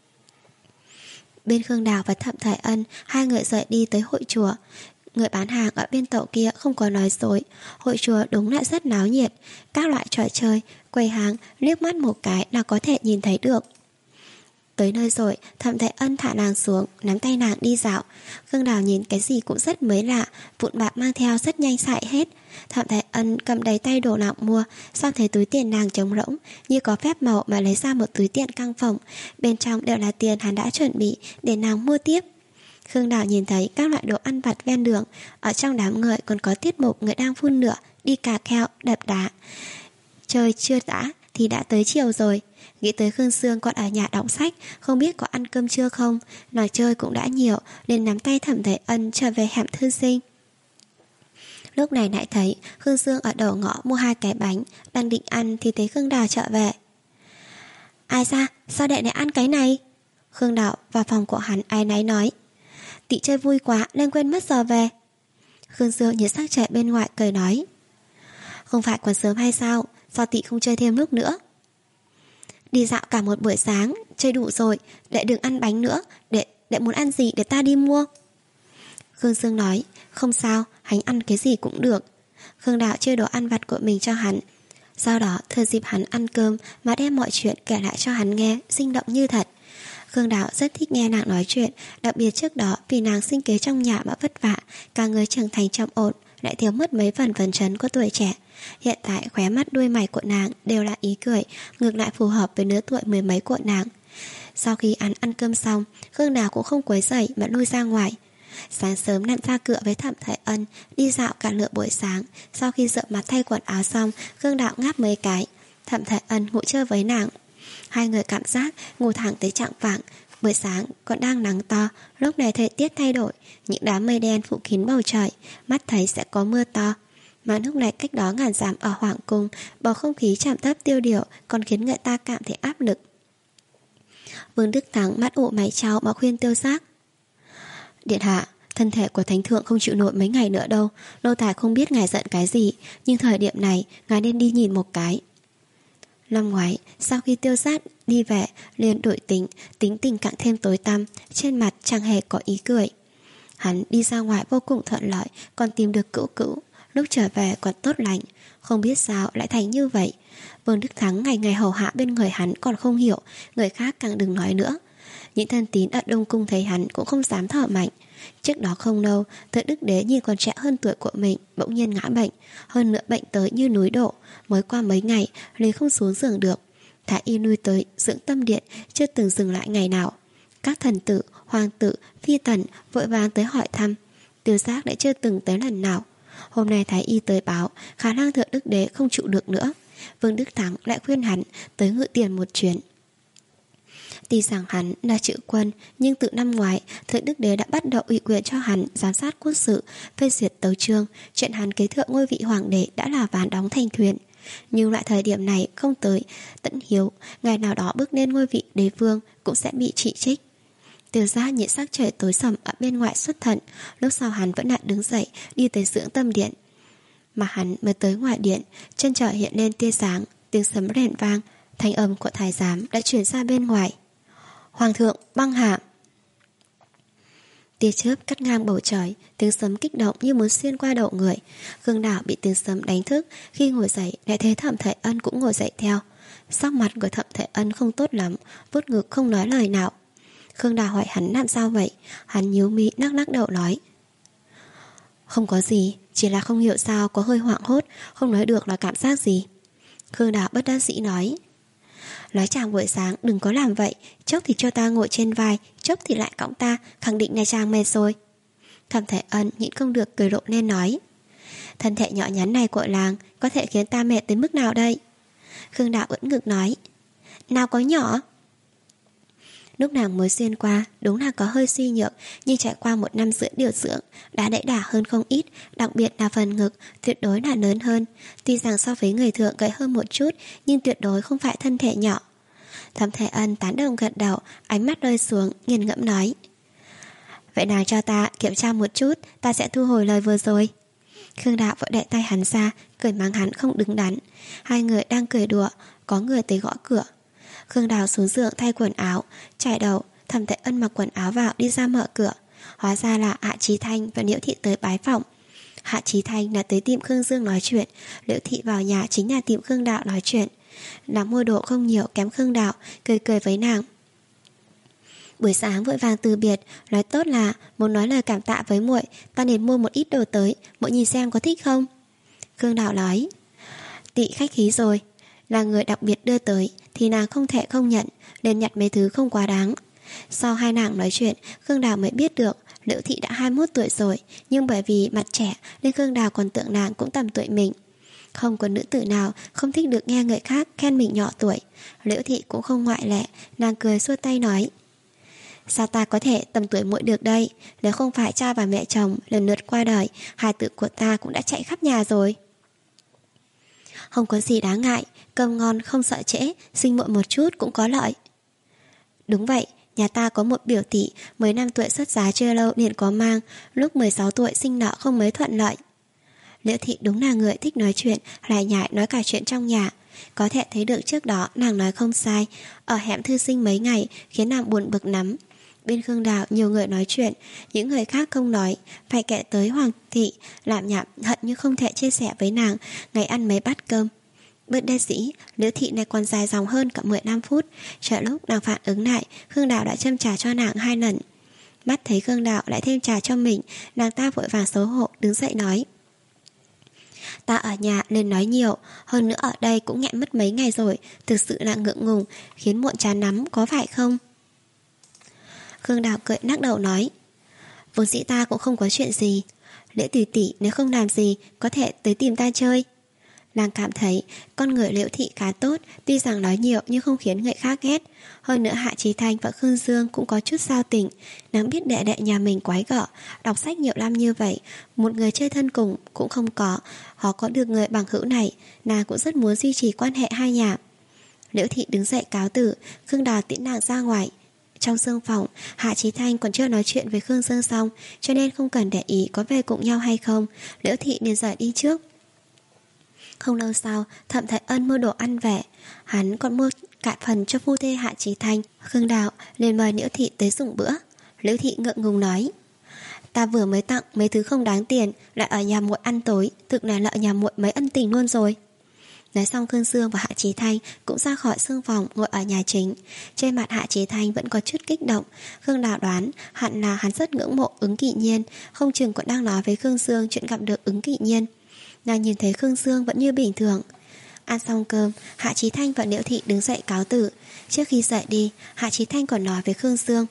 Bên Khương Đào và Thẩm Thải Ân, hai người rời đi tới hội chùa. Người bán hàng ở bên tàu kia không có nói dối, hội chùa đúng là rất náo nhiệt. Các loại trò chơi, quầy hàng, liếc mắt một cái là có thể nhìn thấy được. Tới nơi rồi, Thẩm Thải Ân thả nàng xuống, nắm tay nàng đi dạo. Khương Đào nhìn cái gì cũng rất mới lạ, vụn bạc mang theo rất nhanh xài hết. Thẩm Thải Ân cầm đầy tay đồ nàng mua, sau thấy túi tiền nàng trống rỗng, như có phép màu mà lấy ra một túi tiền căng phòng. Bên trong đều là tiền hắn đã chuẩn bị để nàng mua tiếp. Khương Đào nhìn thấy các loại đồ ăn vặt ven đường, ở trong đám người còn có tiết mục người đang phun lửa, đi cà kheo, đập đá. Trời chưa đã thì đã tới chiều rồi. Nghĩ tới Khương Sương còn ở nhà đọc sách, không biết có ăn cơm chưa không. Nói chơi cũng đã nhiều, nên nắm tay Thẩm Thải Ân trở về hẻm thư sinh. Lúc này lại thấy Khương Sương ở đầu ngõ mua hai cái bánh, đang định ăn thì thấy Khương Đào trở về. Ai ra, sao đệ lại ăn cái này? Khương Đào vào phòng của hắn ai nấy nói. Tị chơi vui quá nên quên mất giờ về. Khương Sương nhìn sắc trời bên ngoài cười nói. Không phải còn sớm hay sao, sao tị không chơi thêm lúc nữa? Đi dạo cả một buổi sáng, chơi đủ rồi, đệ đừng ăn bánh nữa, đệ, đệ muốn ăn gì để ta đi mua. Khương Dương nói, không sao, hắn ăn cái gì cũng được. Khương Đạo chia đồ ăn vặt của mình cho hắn. Sau đó thừa dịp hắn ăn cơm mà đem mọi chuyện kể lại cho hắn nghe, sinh động như thật. Khương Đạo rất thích nghe nàng nói chuyện, đặc biệt trước đó vì nàng sinh kế trong nhà mà vất vả, cả người trưởng thành chậm ổn, lại thiếu mất mấy phần phấn chấn của tuổi trẻ. Hiện tại khóe mắt đuôi mày của nàng đều là ý cười, ngược lại phù hợp với lứa tuổi mười mấy của nàng. Sau khi ăn ăn cơm xong, Khương Đào cũng không quấy rầy mà lui ra ngoài. Sáng sớm nặn ra cửa với Thẩm Thải Ân, đi dạo cả nửa buổi sáng. Sau khi rửa mặt thay quần áo xong, Khương Đào ngáp mấy cái. Thẩm Thải Ân ngủ chơi với nàng. Hai người cảm giác ngủ thẳng tới chạng vạng. Buổi sáng còn đang nắng to, lúc này thời tiết thay đổi, những đám mây đen phủ kín bầu trời, mắt thấy sẽ có mưa to. Mà lúc này cách đó ngàn dặm ở Hoàng Cung, bầu không khí trầm thấp tiêu điều còn khiến người ta cảm thấy áp lực. Vương Đức Thắng mắt ụ mày trao mà khuyên Tiêu Giác. Điện hạ, thân thể của thánh thượng không chịu nổi mấy ngày nữa đâu. Nô tài không biết ngài giận cái gì, nhưng thời điểm này ngài nên đi nhìn một cái. Năm ngoái, sau khi Tiêu Giác đi về, liền đổi tính, tính tình càng thêm tối tăm, trên mặt chẳng hề có ý cười. Hắn đi ra ngoài vô cùng thuận lợi, còn tìm được cữu cữu, lúc trở về còn tốt lành. Không biết sao lại thành như vậy. Vương Đức Thắng ngày ngày hầu hạ bên người hắn còn không hiểu, người khác càng đừng nói nữa. Những thân tín ở Đông Cung thấy hắn cũng không dám thở mạnh. Trước đó không lâu, Thượng Đức Đế nhìn còn trẻ hơn tuổi của mình bỗng nhiên ngã bệnh, hơn nữa bệnh tới như núi đổ, mới qua mấy ngày liền không xuống giường được. Thái y nuôi tới dưỡng tâm điện, chưa từng dừng lại ngày nào. Các thần tử, hoàng tử, phi tần vội vàng tới hỏi thăm. Tiêu Giác lại chưa từng tới lần nào. Hôm nay Thái y tới báo khả năng Thượng Đức Đế không trụ được nữa. Vương Đức Thắng lại khuyên hắn tới Ngự Tiền một chuyến. Tuy rằng hắn là chữ quân, nhưng từ năm ngoái Thượng Đức Đế đã bắt đầu ủy quyền cho hắn giám sát quốc sự, phê duyệt tấu chương. Chuyện hắn kế thượng ngôi vị hoàng đế đã là ván đóng thành thuyền. Nhưng loại thời điểm này không tới Tẫn Hiếu, ngày nào đó bước lên ngôi vị đế vương cũng sẽ bị chỉ trích. Tiêu Giác nhìn sắc trời tối sầm ở bên ngoài xuất thần. Lúc sau hắn vẫn lại đứng dậy đi tới dưỡng tâm điện. Mà hắn mới tới ngoài điện, chân trời hiện lên tia sáng, tiếng sấm rền vang, thanh âm của thái giám đã chuyển ra bên ngoài. Hoàng thượng băng hạ. Tia chớp cắt ngang bầu trời, tiếng sấm kích động như muốn xuyên qua đầu người. Khương Đào bị tiếng sấm đánh thức, khi ngồi dậy lại thấy Thẩm Thải Ân cũng ngồi dậy theo. Sắc mặt của Thẩm Thải Ân không tốt lắm, vuốt ngực không nói lời nào. Khương Đào hỏi hắn làm sao vậy. Hắn nhíu mi lắc lắc đầu nói, không có gì, chỉ là không hiểu sao có hơi hoảng hốt, không nói được là cảm giác gì. Khương Đào bất đắc dĩ nói, nói chàng buổi sáng đừng có làm vậy, chốc thì cho ta ngồi trên vai, chốc thì lại cõng ta, khẳng định là chàng mệt rồi. Thẩm Thải Ân nhịn không được cười rộ lên nói, thân thể nhỏ nhắn này của làng có thể khiến ta mệt đến mức nào đây? Khương Đào ưỡn ngực nói, nào có nhỏ. Lúc nàng mới xuyên qua đúng là có hơi suy nhược, nhưng trải qua một năm rưỡi điều dưỡng đã đẩy đà hơn không ít, đặc biệt là phần ngực tuyệt đối là lớn hơn. Tuy rằng so với người thường gầy hơn một chút, nhưng tuyệt đối không phải thân thể nhỏ. Thẩm Thải Ân tán đồng gật đầu, ánh mắt rơi xuống, nghiền ngẫm nói, vậy nàng cho ta kiểm tra một chút, ta sẽ thu hồi lời vừa rồi. Khương Đạo vội đẩy tay hắn ra, cười mắng hắn không đứng đắn. Hai người đang cười đùa, có người tới gõ cửa. Khương Đào xuống giường thay quần áo, trải đầu. Thẩm Thải Ân mặc quần áo vào đi ra mở cửa. Hóa ra là Hạ Chí Thanh và Liễu Thị tới bái phỏng. Hạ Chí Thanh là tới tìm Khương Dương nói chuyện, Liễu Thị vào nhà chính là tìm Khương Đạo nói chuyện. Nàng mua đồ không nhiều kém Khương Đạo, cười cười với nàng. Buổi sáng vội vàng từ biệt, nói tốt là muốn nói lời cảm tạ với muội, ta nên mua một ít đồ tới, muội nhìn xem có thích không. Khương Đạo nói, Tị khách khí rồi, là người đặc biệt đưa tới thì nàng không thể không nhận, nên nhặt mấy thứ không quá đáng. Sau hai nàng nói chuyện, Khương Đào mới biết được Liễu Thị đã hai mươi mốt tuổi rồi, nhưng bởi vì mặt trẻ nên Khương Đào còn tưởng nàng cũng tầm tuổi mình. Không có nữ tử nào không thích được nghe người khác khen mình nhỏ tuổi. Liễu Thị cũng không ngoại lệ, nàng cười xua tay nói, sao ta có thể tầm tuổi muội được đây, nếu không phải cha và mẹ chồng lần lượt qua đời, hài tử của ta cũng đã chạy khắp nhà rồi. Không có gì đáng ngại, cơm ngon không sợ trễ, sinh muội một chút cũng có lợi. Đúng vậy, nhà ta có một biểu tỷ mười năm tuổi xuất giá chưa lâu liền có mang, lúc mười sáu tuổi sinh nở không mấy thuận lợi. Liễu Thị đúng là người thích nói chuyện, lại nhại nói cả chuyện trong nhà. Có thể thấy được trước đó nàng nói không sai, ở hẻm thư sinh mấy ngày khiến nàng buồn bực lắm. bên Khương Đào nhiều người nói chuyện, những người khác không nói, phải kể tới Hoàng thị, làm nhảm hận như không thể chia sẻ với nàng ngày ăn mấy bát cơm. Bất đắc dĩ, Liễu thị này còn dài dòng hơn cả mười lăm phút. Chờ lúc nàng phản ứng lại, Khương Đào đã châm trà cho nàng hai lần. Mắt thấy Khương Đào lại thêm trà cho mình, nàng ta vội vàng xấu hổ đứng dậy nói: Ta ở nhà nên nói nhiều, hơn nữa ở đây cũng nghẹn mất mấy ngày rồi, thực sự là ngượng ngùng, khiến muộn chán lắm, có phải không? Khương Đào cười lắc đầu nói: Vốn dĩ ta cũng không có chuyện gì, Liễu tỷ tỷ nếu không làm gì có thể tới tìm ta chơi. Nàng cảm thấy con người Liễu thị khá tốt, tuy rằng nói nhiều nhưng không khiến người khác ghét. Hơn nữa Hạ Chí Thanh và Khương Dương cũng có chút giao tình. Nàng biết đệ đệ nhà mình quái gở, đọc sách nhiều năm như vậy, một người chơi thân cùng cũng không có, họ có được người bằng hữu này, nàng cũng rất muốn duy trì quan hệ hai nhà. Liễu thị đứng dậy cáo từ, Khương Đào tiễn nàng ra ngoài. Trong sương phòng, Hạ Chí Thanh còn chưa nói chuyện với Khương Dương xong, cho nên không cần để ý có về cùng nhau hay không. Liễu thị liền rời đi trước. Không lâu sau, Thẩm Thái Ân mua đồ ăn về, hắn còn mua cả phần cho phu thê Hạ Chí Thanh. Khương Đào liền mời Liễu thị tới dùng bữa. Liễu thị ngượng ngùng nói: Ta vừa mới tặng mấy thứ không đáng tiền, lại ở nhà muội ăn tối, thực là nợ nhà muội mấy ân tình luôn rồi. Nói xong, Khương Dương và Hạ Chí Thanh cũng ra khỏi sương phòng ngồi ở nhà chính. Trên mặt Hạ Chí Thanh vẫn có chút kích động. Khương Đào đoán hẳn là hắn rất ngưỡng mộ Ứng Kỵ Nhiên, không chừng còn đang nói với Khương Dương chuyện gặp được Ứng Kỵ Nhiên. Nàng nhìn thấy Khương Dương vẫn như bình thường. Ăn xong cơm, Hạ Chí Thanh và Liễu thị đứng dậy cáo từ. Trước khi rời đi, Hạ Chí Thanh còn nói với Khương Dương: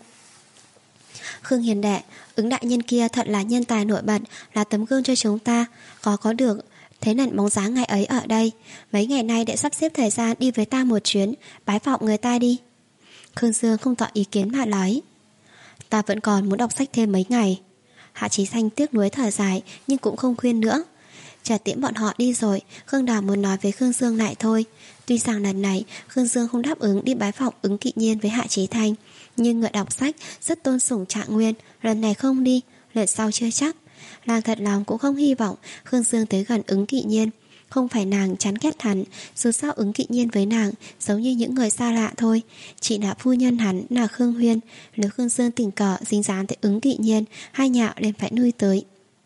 Khương hiền đệ, Ứng đại nhân kia thật là nhân tài nổi bật, là tấm gương cho chúng ta. Có có được thế lần bóng dáng ngày ấy ở đây. Mấy ngày nay để sắp xếp thời gian đi với ta một chuyến, bái phỏng người ta đi. Khương Dương không tỏ ý kiến mà nói: Ta vẫn còn muốn đọc sách thêm mấy ngày. Hạ Chí Thanh tiếc nuối thở dài, nhưng cũng không khuyên nữa. Chờ tiễn bọn họ đi rồi, Khương Đào muốn nói với Khương Dương lại thôi. Tuy rằng lần này Khương Dương không đáp ứng đi bái phỏng Ứng Kỵ Nhiên với Hạ Chí Thanh, nhưng người đọc sách rất tôn sủng Trạng Nguyên, lần này không đi, lần sau chưa chắc. Nàng thật lòng cũng không hy vọng Khương Dương tới gần Ứng Kỵ Nhiên. Không phải nàng chán ghét hắn, dù sao Ứng Kỵ Nhiên với nàng giống như những người xa lạ thôi. Chỉ là phu nhân hắn là Khương Huyên, nếu Khương Dương tình cờ dính dáng tới Ứng Kỵ Nhiên, hai nhà liền phải nuôi tới.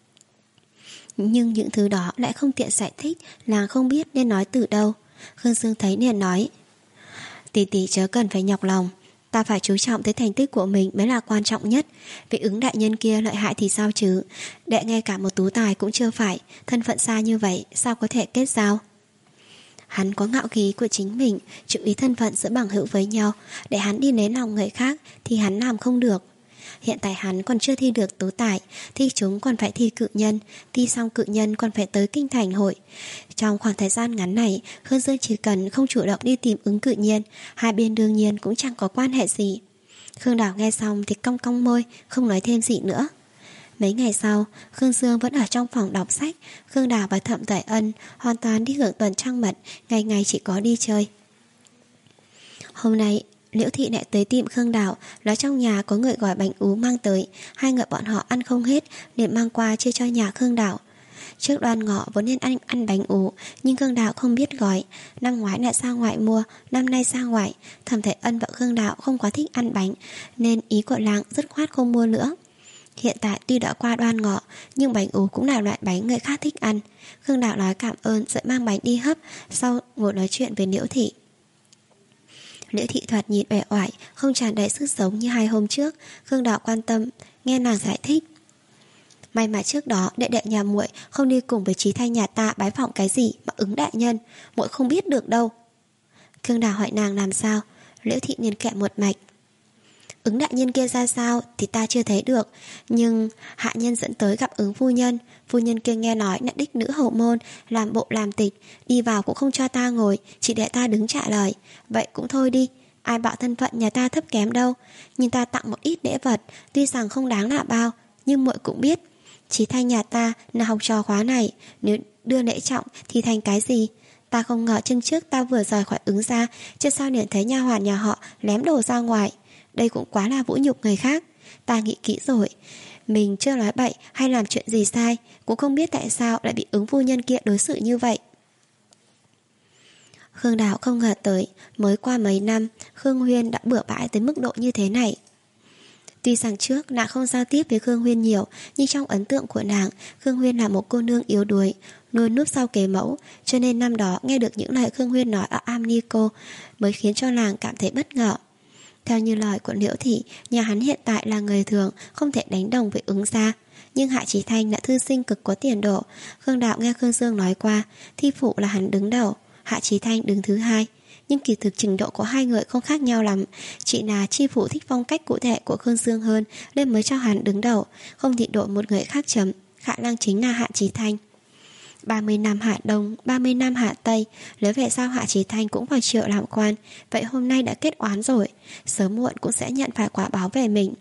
Nhưng những thứ đó lại không tiện giải thích, nàng không biết nên nói từ đâu. Khương Dương thấy liền nói: Tỷ tỷ chớ cần phải nhọc lòng, ta phải chú trọng tới thành tích của mình mới là quan trọng nhất. Vị Ứng đại nhân kia lợi hại thì sao chứ, đệ ngay cả một tú tài cũng chưa phải, thân phận xa như vậy sao có thể kết giao. Hắn có ngạo khí của chính mình, chú ý thân phận giữa bằng hữu với nhau, để hắn đi lấy lòng người khác thì hắn làm không được. Hiện tại hắn còn chưa thi được tú tài, thi chúng còn phải thi cự nhân, thi xong cự nhân còn phải tới kinh thành hội. Trong khoảng thời gian ngắn này, Khương Dương chỉ cần không chủ động đi tìm Ứng Cự Nhiên, hai bên đương nhiên cũng chẳng có quan hệ gì. Khương Đào nghe xong thì cong cong môi, không nói thêm gì nữa. Mấy ngày sau, Khương Dương vẫn ở trong phòng đọc sách. Khương Đào và Thẩm Tải Ân hoàn toàn đi hưởng tuần trăng mật, ngày ngày chỉ có đi chơi. Hôm nay Liễu thị lại tới tìm Khương Đào, nói trong nhà có người gọi bánh ú mang tới. Hai người bọn họ ăn không hết liền mang qua chia cho nhà Khương Đào. Trước đoan ngọ vốn nên ăn, ăn bánh ú, nhưng Khương Đào không biết gói. Năm ngoái lại ra ngoại mua, năm nay ra ngoại. Thẩm Thể Ân và Khương Đào không quá thích ăn bánh, nên ý của làng dứt khoát không mua nữa. Hiện tại tuy đã qua đoan ngọ, nhưng bánh ú cũng là loại bánh người khác thích ăn. Khương Đào nói cảm ơn rồi mang bánh đi hấp, sau ngồi nói chuyện với Liễu thị. Liễu thị thoạt nhìn uể oải, không tràn đầy sức sống như hai hôm trước. Khương Đào quan tâm nghe nàng giải thích: May mà trước đó đệ đệ nhà muội không đi cùng với Chí Thanh nhà ta bái phỏng cái gì mà Ứng đại nhân, muội không biết được đâu. Khương Đào hỏi nàng làm sao, Liễu thị liền kệ một mạch: Ứng đại nhân kia ra sao thì ta chưa thấy được, nhưng hạ nhân dẫn tới gặp Ứng phu nhân. Phu nhân kia nghe nói là đích nữ hậu môn, làm bộ làm tịch, đi vào cũng không cho ta ngồi, chỉ để ta đứng trả lời. Vậy cũng thôi đi, ai bảo thân phận nhà ta thấp kém đâu. Nhưng ta tặng một ít lễ vật, tuy rằng không đáng là bao, nhưng muội cũng biết Chí Thanh nhà ta là học trò khóa này, nếu đưa lễ trọng thì thành cái gì. Ta không ngờ chân trước ta vừa rời khỏi Ứng ra, chứ sao liền thấy nha hoàn nhà họ lém đồ ra ngoài. Đây cũng quá là vũ nhục người khác. Ta nghĩ kỹ rồi, mình chưa nói bậy hay làm chuyện gì sai, cũng không biết tại sao lại bị Ứng phu nhân kia đối xử như vậy. Khương Đào không ngờ tới, mới qua mấy năm Khương Huyên đã bừa bãi tới mức độ như thế này. Tuy rằng trước nàng không giao tiếp với Khương Huyên nhiều, nhưng trong ấn tượng của nàng, Khương Huyên là một cô nương yếu đuối, luôn núp sau kế mẫu, cho nên năm đó nghe được những lời Khương Huyên nói ở Amnico mới khiến cho nàng cảm thấy bất ngờ. Theo như lời của Liễu Thị, nhà hắn hiện tại là người thường, không thể đánh đồng với Ứng gia. Nhưng Hạ Chí Thanh là thư sinh cực có tiền đồ. Khương Đạo nghe Khương Dương nói qua, thi phụ là hắn đứng đầu, Hạ Chí Thanh đứng thứ hai. Nhưng kỳ thực trình độ của hai người không khác nhau lắm. Chỉ là chi phụ thích phong cách cụ thể của Khương Dương hơn nên mới cho hắn đứng đầu, không thì đổi một người khác chấm. Khả năng chính là Hạ Chí Thanh. ba mươi năm Hạ Đông, ba mươi năm Hạ Tây, nếu về sau Hạ Chí Thanh cũng vào triệu làm quan, vậy hôm nay đã kết oán rồi, sớm muộn cũng sẽ nhận phải quả báo về mình.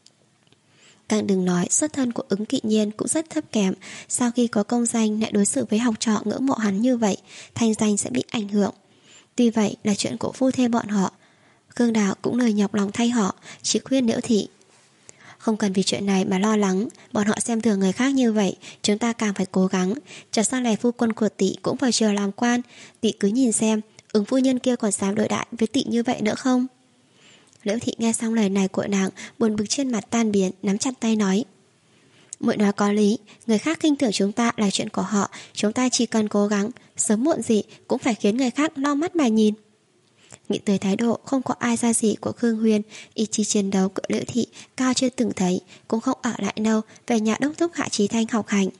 Càng đừng nói xuất thân của Ứng Kỵ Nhiên cũng rất thấp kém. Sau khi có công danh lại đối xử với học trò ngưỡng mộ hắn như vậy, thanh danh sẽ bị ảnh hưởng. Tuy vậy là chuyện của phu thê bọn họ. Khương Đào cũng lời nhọc lòng thay họ, chỉ khuyên Liễu Thị: không cần vì chuyện này mà lo lắng, bọn họ xem thường người khác như vậy, chúng ta càng phải cố gắng. Chợt sau này phu quân của Tỵ cũng vào triều làm quan, Tỵ cứ nhìn xem Ứng phu nhân kia còn dám đối đãi với Tỵ như vậy nữa không. Liễu Thị nghe xong lời này của nàng, buồn bực trên mặt tan biến, nắm chặt tay nói: muội nói có lý, người khác khinh thường chúng ta là chuyện của họ, chúng ta chỉ cần cố gắng, sớm muộn gì cũng phải khiến người khác lau mắt mà nhìn. Nghĩ tới thái độ không có ai ra gì của Khương Huyên, ý chí chiến đấu của Liễu Thị cao chưa từng thấy, cũng không ở lại đâu, về nhà đốc thúc Hạ Chí Thanh học hành.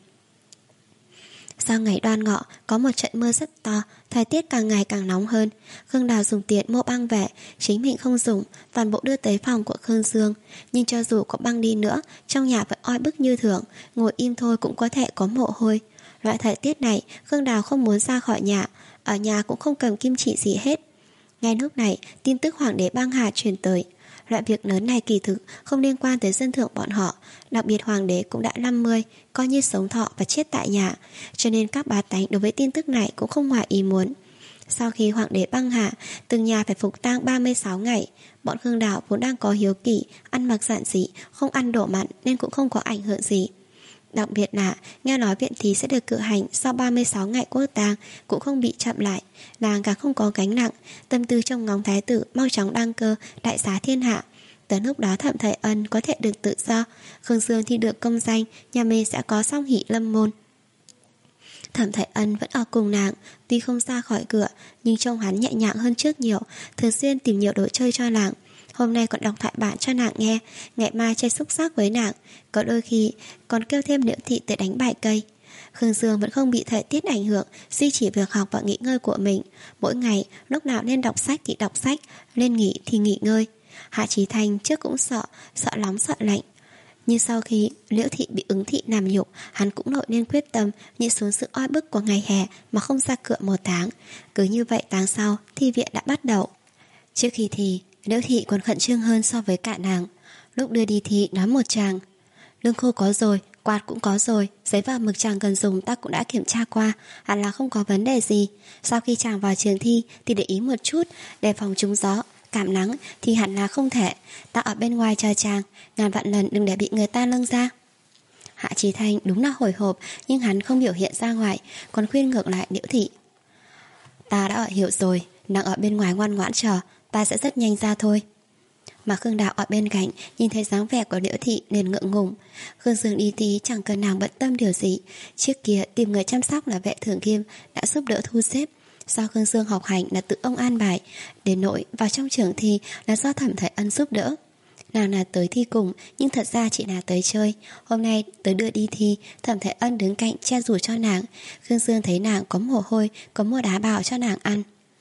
Sau ngày Đoan Ngọ có một trận mưa rất to, thời tiết càng ngày càng nóng hơn. Khương Đào dùng tiền mua băng về, chính mình không dùng, toàn bộ đưa tới phòng của Khương Dương. Nhưng cho dù có băng đi nữa, trong nhà vẫn oi bức như thường, ngồi im thôi cũng có thể có mồ hôi. Loại thời tiết này, Khương Đào không muốn ra khỏi nhà, ở nhà cũng không cầm kim chỉ gì hết. Ngay lúc này, tin tức hoàng đế băng hà truyền tới. Loại việc lớn này kỳ thực không liên quan tới dân thượng bọn họ. Đặc biệt hoàng đế cũng đã năm mươi, coi như sống thọ và chết tại nhà, cho nên các bá tánh đối với tin tức này cũng không ngoài ý muốn. Sau khi hoàng đế băng hà, từng nhà phải phục tang ba mươi sáu ngày. Bọn Khương Đào vốn đang có hiếu kỳ, ăn mặc giản dị, không ăn đổ mặn nên cũng không có ảnh hưởng gì. Đặc biệt là nghe nói viện thí sẽ được cử hành sau ba mươi sáu ngày quốc tang, cũng không bị chậm lại. Nàng càng không có gánh nặng, tâm tư trông ngóng thái tử mau chóng đăng cơ, đại xá thiên hạ. Tới lúc đó Thẩm Thời Ân có thể được tự do, Khương Dương thì được công danh, nhà mình sẽ có song hỷ lâm môn. Thẩm Thời Ân vẫn ở cùng nàng, tuy không ra khỏi cửa nhưng trông hắn nhẹ nhàng hơn trước nhiều, thường xuyên tìm nhiều đồ chơi cho nàng. Hôm nay còn đọc thoại bản cho nàng nghe, ngày mai chơi xúc xắc với nàng, có đôi khi còn kêu thêm Liễu Thị tới đánh bài cây. Khương Dương vẫn không bị thời tiết ảnh hưởng, duy trì việc học và nghỉ ngơi của mình. Mỗi ngày lúc nào nên đọc sách thì đọc sách, nên nghỉ thì nghỉ ngơi. Hạ Chí Thanh trước cũng sợ, sợ nóng sợ lạnh. Nhưng sau khi Liễu Thị bị Ứng Thị làm nhục, hắn cũng nổi lên quyết tâm nhịn xuống sự oi bức của ngày hè mà không ra cửa một tháng. Cứ như vậy tháng sau thi viện đã bắt đầu. Trước khi thi, Liễu Thị còn khẩn trương hơn so với cả nàng. Lúc đưa đi thi nói một chàng: lương khô có rồi, quạt cũng có rồi, giấy và mực chàng cần dùng ta cũng đã kiểm tra qua, hẳn là không có vấn đề gì. Sau khi chàng vào trường thi thì để ý một chút, đề phòng trúng gió, cảm nắng thì hẳn là không thể. Ta ở bên ngoài chờ chàng, ngàn vạn lần đừng để bị người ta lâng ra. Hạ Chí Thanh đúng là hồi hộp, nhưng hắn không biểu hiện ra ngoài, còn khuyên ngược lại Liễu Thị: ta đã ở hiểu rồi, nàng ở bên ngoài ngoan ngoãn chờ, ta sẽ rất nhanh ra thôi. Mà Khương Đạo ở bên cạnh nhìn thấy dáng vẻ của Liễu Thị nên ngượng ngùng. Khương Dương đi tí chẳng cần nàng bận tâm điều gì. Trước kia tìm người chăm sóc là Vệ Thường Kiêm đã giúp đỡ thu xếp. Sau Khương Dương học hành là tự ông an bài, đến nỗi vào trong trường thi là do Thẩm Thời Ân giúp đỡ. Nàng là tới thi cùng nhưng thật ra chỉ là tới chơi. Hôm nay tới đưa đi thi, Thẩm Thời Ân đứng cạnh che rủ cho nàng. Khương Dương thấy nàng có mồ hôi, có mua đá bào cho nàng ăn.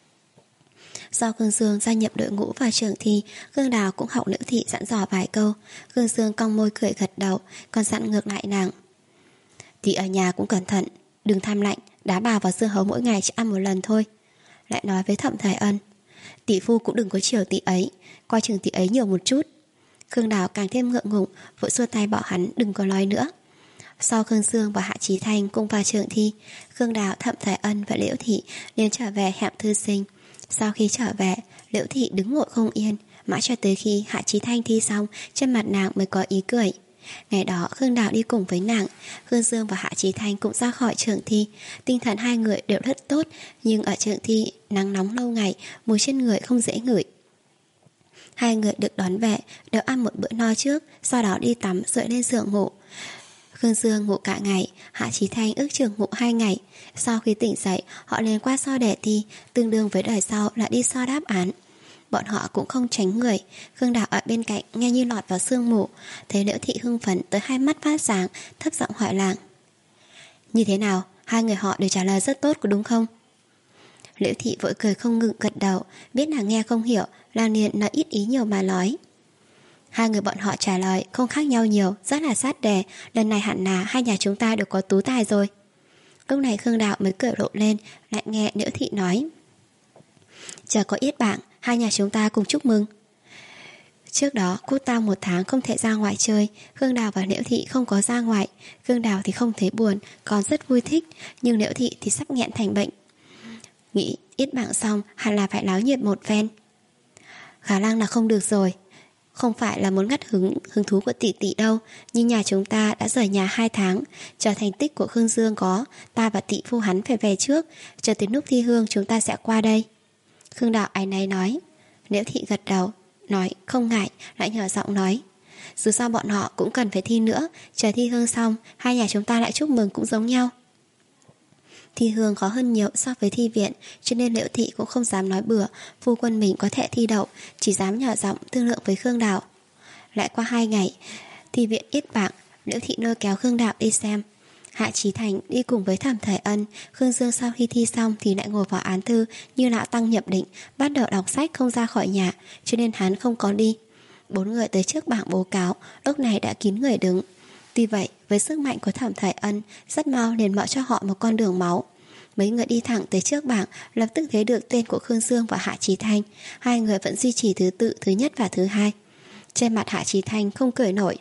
Sau Khương Dương gia nhập đội ngũ vào trường thi, Khương Đào cũng học Liễu Thị dặn dò vài câu. Khương Dương cong môi cười gật đầu, còn dặn ngược lại nàng: Thì ở nhà cũng cẩn thận, đừng tham lạnh, đá bào và dưa hấu mỗi ngày chỉ ăn một lần thôi. Lại nói với Thẩm Thời Ân: Tỷ phu cũng đừng có chiều tỷ ấy, coi chừng tỷ ấy nhiều một chút. Khương Đào càng thêm ngượng ngùng, vội xua tay bảo hắn đừng có nói nữa. Sau Khương Dương và Hạ Chí Thanh cùng vào trường thi, Khương Đào, Thẩm Thời Ân và Liễu Thị liền trở về hẻm thư sinh. Sau khi trở về, Liễu Thị đứng ngồi không yên, mãi cho tới khi Hạ Chí Thanh thi xong, trên mặt nàng mới có ý cười. Ngày đó Khương Đào đi cùng với nàng, Khương Dương và Hạ Chí Thanh cũng ra khỏi trường thi. Tinh thần hai người đều rất tốt, nhưng ở trường thi nắng nóng lâu ngày, mùi trên người không dễ ngửi. Hai người được đón về đều ăn một bữa no trước, sau đó đi tắm rồi lên giường ngủ. Khương Dương ngủ cả ngày, Hạ Chí Thanh ước chừng ngủ hai ngày. Sau khi tỉnh dậy, họ liền qua so đề thi, tương đương với đời sau là đi so đáp án. Bọn họ cũng không tránh người. Khương Đào ở bên cạnh nghe như lọt vào sương mù. Thấy Liễu Thị hưng phấn tới hai mắt phát sáng, thấp giọng hỏi làng: như thế nào? Hai người họ đều trả lời rất tốt có đúng không? Liễu Thị vội cười không ngừng gật đầu. Biết nàng nghe không hiểu, làng liền nói ít ý nhiều mà nói: hai người bọn họ trả lời không khác nhau nhiều, rất là sát đề. Lần này hẳn là hai nhà chúng ta đều có tú tài rồi. Lúc này Khương Đào mới cười rộ lên, lại nghe Liễu Thị nói: chờ có yết bảng, hai nhà chúng ta cùng chúc mừng. Trước đó Cút Tao một tháng không thể ra ngoài chơi, Khương Đào và Liễu Thị không có ra ngoài. Khương Đào thì không thấy buồn, còn rất vui thích. Nhưng Liễu Thị thì sắp nghẹn thành bệnh, nghĩ yết bảng xong hẳn là phải náo nhiệt một phen. Khả năng là không được rồi. Không phải là muốn ngắt hứng hứng thú của tỷ tỷ đâu, nhưng nhà chúng ta đã rời nhà hai tháng. Chờ thành tích của Khương Dương có, ta và tỷ phu hắn phải về trước. Chờ tới lúc thi hương chúng ta sẽ qua đây. Khương Đạo áy náy nói. Liễu Thị gật đầu, nói không ngại, lại nhỏ giọng nói: dù sao bọn họ cũng cần phải thi nữa. Chờ thi hương xong, hai nhà chúng ta lại chúc mừng cũng giống nhau. Thi hương khó hơn nhiều so với thi viện, cho nên Liễu Thị cũng không dám nói bừa phu quân mình có thể thi đậu, chỉ dám nhỏ giọng thương lượng với Khương Đào. Lại qua hai ngày, thi viện yết bảng, Liễu Thị lôi kéo Khương Đào đi xem. Hạ Chí Thành đi cùng với Thẩm Thời Ân. Khương Dương sau khi thi xong thì lại ngồi vào án thư như lão tăng nhập định, bắt đầu đọc sách không ra khỏi nhà, cho nên hắn không có đi. Bốn người tới trước bảng báo cáo, lúc này đã kín người đứng. Tuy vậy, với sức mạnh của Thẩm Thời Ân, rất mau liền mở cho họ một con đường máu. Mấy người đi thẳng tới trước bảng, lập tức thấy được tên của Khương Dương và Hạ Chí Thanh. Hai người vẫn duy trì thứ tự thứ nhất và thứ hai. Trên mặt Hạ Chí Thanh không cười nổi.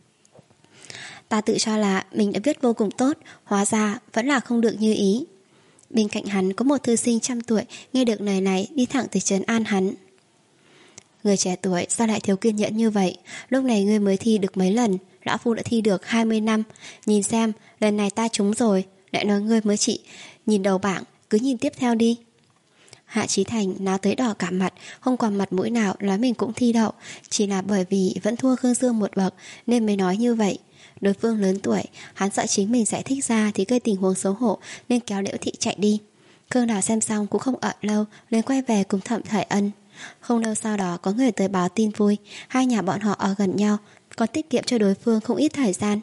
Ta tự cho là mình đã viết vô cùng tốt, hóa ra vẫn là không được như ý. Bên cạnh hắn có một thư sinh trăm tuổi, nghe được lời này đi thẳng tới trấn an hắn. Người trẻ tuổi sao lại thiếu kiên nhẫn như vậy? Lúc này ngươi mới thi được mấy lần, lão phu đã thi được hai mươi năm. Nhìn xem, lần này ta trúng rồi. Lại nói ngươi mới chỉ nhìn đầu bảng, cứ nhìn tiếp theo đi. Hạ Chí Thành náo tới đỏ cả mặt, không còn mặt mũi nào nói mình cũng thi đậu. Chỉ là bởi vì vẫn thua Khương Dương một bậc nên mới nói như vậy. Đối phương lớn tuổi, hắn sợ chính mình giải thích ra thì gây tình huống xấu hổ, nên kéo Liễu Thị chạy đi. Khương Đào xem xong cũng không ở lâu, nên quay về cùng Thẩm Thời Ân. Không lâu sau đó có người tới báo tin vui, hai nhà bọn họ ở gần nhau, còn tiết kiệm cho đối phương không ít thời gian.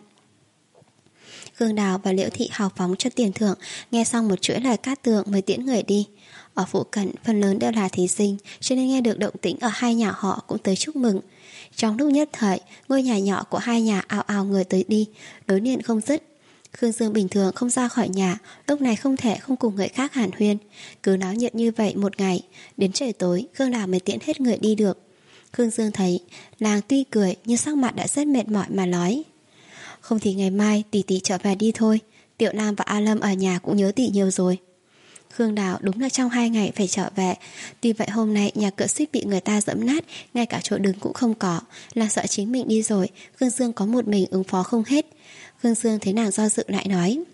Khương Đào và Liễu Thị hào phóng cho tiền thưởng, nghe xong một chuỗi lời cát tường mới tiễn người đi. Ở phụ cận phần lớn đều là thí sinh, cho nên nghe được động tĩnh ở hai nhà họ cũng tới chúc mừng. Trong lúc nhất thời, ngôi nhà nhỏ của hai nhà ào ào người tới đi, đối điện không dứt. Khương Dương bình thường không ra khỏi nhà, lúc này không thể không cùng người khác hàn huyên. Cứ náo nhiệt như vậy một ngày, đến trời tối Khương Đào mới tiễn hết người đi được. Khương Dương thấy làng tuy cười nhưng sắc mặt đã rất mệt mỏi mà nói: không thì ngày mai tỷ tỷ trở về đi thôi. Tiểu Lam và A Lâm ở nhà cũng nhớ tỷ nhiều rồi. Khương Đào đúng là trong hai ngày phải trở về. Tuy vậy hôm nay nhà cửa suýt bị người ta dẫm nát, ngay cả chỗ đứng cũng không có, là sợ chính mình đi rồi Khương Dương có một mình ứng phó không hết. Khương Dương thấy nàng do dự lại nói: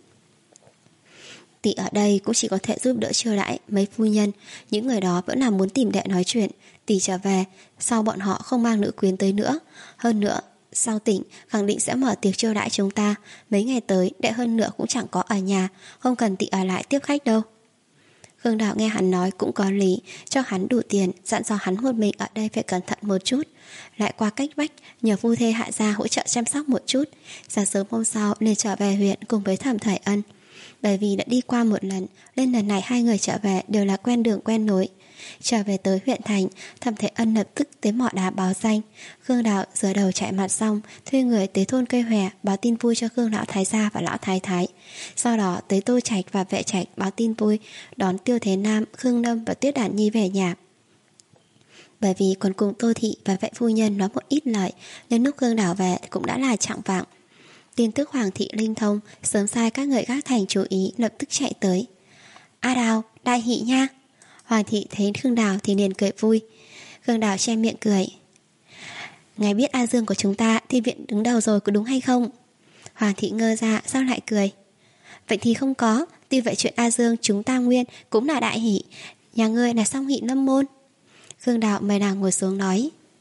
tỷ ở đây cũng chỉ có thể giúp đỡ chiêu đãi mấy phu nhân, những người đó vẫn là muốn tìm đệ nói chuyện. Tỷ trở về, sau bọn họ không mang nữ quyến tới nữa. Hơn nữa, sau tỉnh khẳng định sẽ mở tiệc chiêu đãi chúng ta. Mấy ngày tới đệ hơn nữa cũng chẳng có ở nhà, không cần tỷ ở lại tiếp khách đâu. Khương Đạo nghe hắn nói cũng có lý, cho hắn đủ tiền, dặn dò hắn một mình ở đây phải cẩn thận một chút. Lại qua cách vách nhờ phu thê Hạ gia hỗ trợ chăm sóc một chút. Sáng sớm hôm sau liền trở về huyện cùng với Thẩm Thời Ân. Bởi vì đã đi qua một lần nên lần này hai người trở về đều là quen đường quen lối. Trở về tới huyện thành, Thẩm Thời Ân lập tức tới mỏ đá báo danh. Khương Đạo rửa đầu chạy mặt xong, thuê người tới thôn Cây Hòe báo tin vui cho Khương lão thái gia và lão thái thái. Sau đó tới Tô Trạch và Vệ Trạch báo tin vui, đón Tiêu Thế Nam, Khương Lâm và Tuyết Đản Nhi về nhà. Bởi vì còn cùng Tô Thị và Vệ phu nhân nói một ít lời, nên lúc Khương Đảo về cũng đã là chạng vạng. Tin tức Hoàng thị linh thông, sớm sai các người gác thành chú ý, lập tức chạy tới. A Đào, đại hỷ nha. Hoàng thị thấy Khương Đào thì liền cười vui. Khương Đào che miệng cười. Ngài biết A Dương của chúng ta thi viện đứng đầu rồi có đúng hay không? Hoàng thị ngơ ra, sao lại cười? Vậy thì không có. Tuy vậy chuyện A Dương chúng ta nguyên cũng là đại hỷ. Nhà ngươi là song hỷ lâm môn. Khương Đào mời nàng ngồi xuống nói.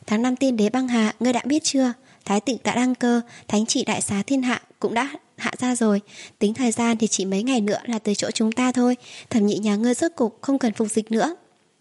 Tháng năm tiên đế băng hà, ngươi đã biết chưa? Thái tịnh đã đăng cơ, thánh chỉ đại xá thiên hạ cũng đã hạ ra rồi. Tính thời gian thì chỉ mấy ngày nữa là tới chỗ chúng ta thôi. Thẩm nhị nhà ngươi rốt cục không cần phục dịch nữa.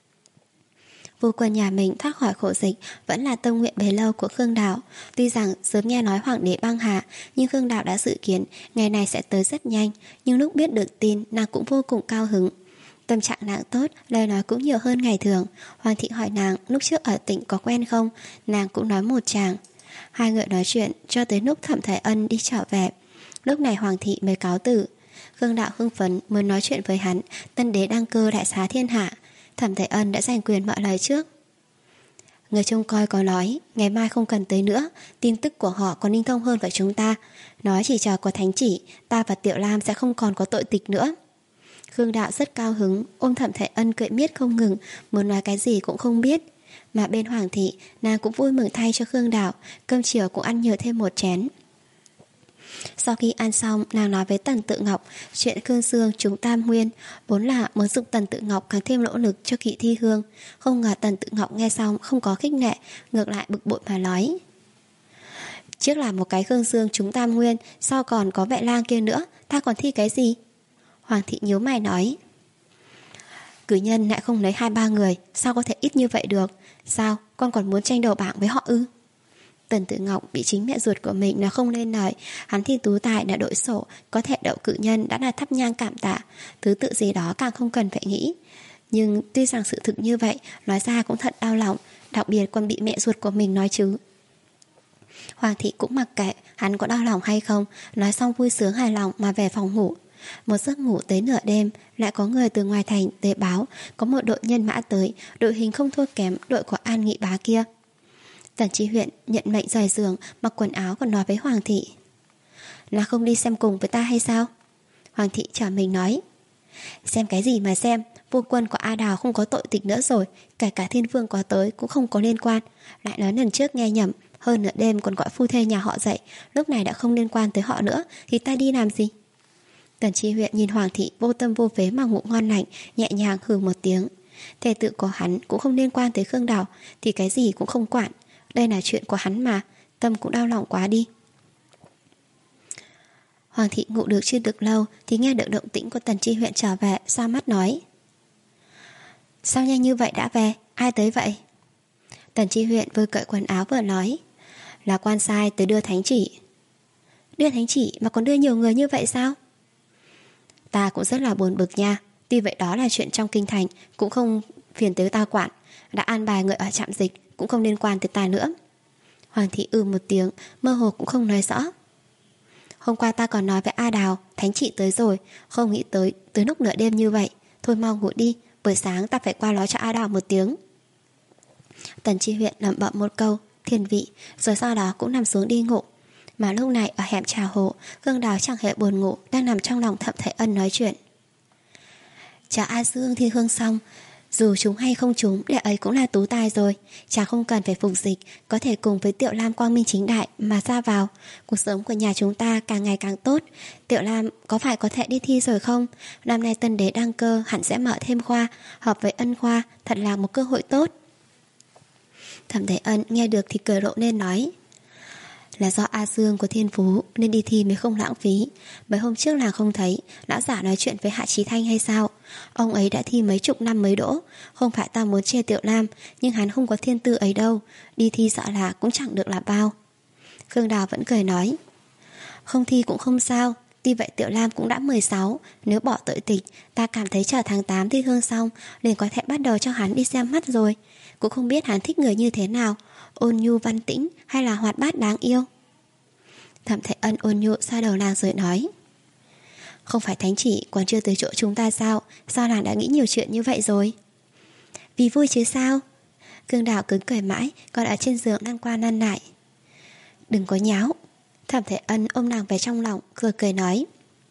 Vô Quân nhà mình thoát khỏi khổ dịch vẫn là tâm nguyện bấy lâu của Khương Đào. Tuy rằng sớm nghe nói hoàng đế băng hà, nhưng Khương Đào đã dự kiến ngày này sẽ tới rất nhanh. Nhưng lúc biết được tin, nàng cũng vô cùng cao hứng. Tâm trạng nàng tốt, lời nói cũng nhiều hơn ngày thường. Hoàng thị hỏi nàng lúc trước ở tỉnh có quen không, nàng cũng nói một tràng. Hai người nói chuyện cho tới lúc Thẩm Thái Ân đi trở về. Lúc này Hoàng thị mới cáo từ. Khương Đạo hưng phấn muốn nói chuyện với hắn. Tân đế đăng cơ đại xá thiên hạ. Thẩm Thái Ân đã giành quyền mọi lời trước. Người trông coi có nói ngày mai không cần tới nữa. Tin tức của họ còn linh thông hơn với chúng ta. Nói chỉ chờ có thánh chỉ, ta và Tiểu Lam sẽ không còn có tội tịch nữa. Khương Đạo rất cao hứng, ôm Thẩm Thái Ân cười miết không ngừng, muốn nói cái gì cũng không biết. Mà bên Hoàng thị, nàng cũng vui mừng thay cho Khương Đạo, cơm chiều cũng ăn nhiều thêm một chén. Sau khi ăn xong, nàng nói với Tần Tự Ngọc chuyện Khương Dương trúng tam nguyên, vốn là muốn giúp Tần Tự Ngọc càng thêm nỗ lực cho Kỵ Thi Hương. Không ngờ Tần Tự Ngọc nghe xong không có khích lệ, ngược lại bực bội mà nói: trước là một cái Khương Dương trúng tam nguyên, sao còn có vệ lang kia nữa, ta còn thi cái gì? Hoàng thị nhíu mày nói: cử nhân lại không lấy hai ba người, sao có thể ít như vậy được? Sao, con còn muốn tranh đầu bảng với họ ư? Tần Tự Ngọc bị chính mẹ ruột của mình nó không lên lời. Hắn thi tú tài đã đội sổ, có thể đậu cử nhân đã là thắp nhang cảm tạ. Thứ tự gì đó càng không cần phải nghĩ. Nhưng tuy rằng sự thực như vậy, nói ra cũng thật đau lòng, đặc biệt còn bị mẹ ruột của mình nói chứ. Hoàng thị cũng mặc kệ hắn có đau lòng hay không, nói xong vui sướng hài lòng mà về phòng ngủ. Một giấc ngủ tới nửa đêm, lại có người từ ngoài thành tới báo có một đội nhân mã tới, đội hình không thua kém đội của An Nghị Bá kia. Tần Chi Huyện nhận mệnh rời giường, mặc quần áo còn nói với Hoàng thị: là không đi xem cùng với ta hay sao? Hoàng thị trả mình nói: xem cái gì mà xem, vô quân của A Đào không có tội tịch nữa rồi, kể cả Thiên Vương có tới cũng không có liên quan. Lại nói lần trước nghe nhầm, hơn nửa đêm còn gọi phu thê nhà họ dậy, lúc này đã không liên quan tới họ nữa, thì ta đi làm gì? Tần Chi Huyện nhìn Hoàng thị vô tâm vô phế mà ngủ ngon lành, nhẹ nhàng hừ một tiếng. Thê tự của hắn cũng không liên quan tới Khương Đào, thì cái gì cũng không quản. Đây là chuyện của hắn mà, tâm cũng đau lòng quá đi. Hoàng thị ngủ được chưa được lâu thì nghe được động tĩnh của Tần Chi Huyện trở về, xoa mắt nói: sao nhanh như vậy đã về, ai tới vậy? Tần Chi Huyện vừa cởi quần áo vừa nói: là quan sai tới đưa thánh chỉ. Đưa thánh chỉ mà còn đưa nhiều người như vậy sao? Ta cũng rất là buồn bực nha. Tuy vậy đó là chuyện trong kinh thành, cũng không phiền tới ta quản. Đã an bài người ở trạm dịch, cũng không liên quan tới ta nữa. Hoàng thị ừ một tiếng, mơ hồ cũng không nói rõ. Hôm qua ta còn nói với A Đào, thánh chị tới rồi, không nghĩ tới tới lúc nửa đêm như vậy. Thôi mau ngủ đi, buổi sáng ta phải qua nói cho A Đào một tiếng. Tần Chi Huyện lẩm bẩm một câu thiên vị, rồi sau đó cũng nằm xuống đi ngủ. Mà lúc này ở hẻm trà hồ, Khương Đào chẳng hề buồn ngủ, đang nằm trong lòng Thẩm Thái Ân nói chuyện. Chả A Dương thì hương xong, dù chúng hay không chúng, lẽ ấy cũng là tú tài rồi. Chả không cần phải phục dịch, có thể cùng với Tiểu Lam quang minh chính đại mà ra vào. Cuộc sống của nhà chúng ta càng ngày càng tốt. Tiểu Lam có phải có thể đi thi rồi không? Năm nay tân đế đăng cơ, hẳn sẽ mở thêm khoa, hợp với ân khoa, thật là một cơ hội tốt. Thẩm Thái Ân nghe được thì cười rộ nên nói: là do A Dương của Thiên Phú nên đi thi mới không lãng phí. Mấy hôm trước là không thấy lão giả nói chuyện với Hạ Chí Thanh hay sao? Ông ấy đã thi mấy chục năm mới đỗ. Không phải ta muốn chê Tiểu Lam, nhưng hắn không có thiên tư ấy đâu. Đi thi sợ là cũng chẳng được là bao. Khương Đào vẫn cười nói: không thi cũng không sao. Tuy vậy Tiểu Lam cũng đã mười sáu. Nếu bỏ tội tịch, ta cảm thấy chờ tháng tám thi hương xong liền có thể bắt đầu cho hắn đi xem mắt rồi. Cũng không biết hắn thích người như thế nào, ôn nhu văn tĩnh hay là hoạt bát đáng yêu. Thẩm Thái Ân ôn nhu xoa đầu nàng rồi nói: không phải thánh chỉ còn chưa tới chỗ chúng ta sao? Sao nàng đã nghĩ nhiều chuyện như vậy rồi? Vì vui chứ sao? Cương Đào cứng cười mãi, còn ở trên giường đang qua năn lại. Đừng có nháo. Thẩm Thái Ân ôm nàng về trong lòng, cười cười nói: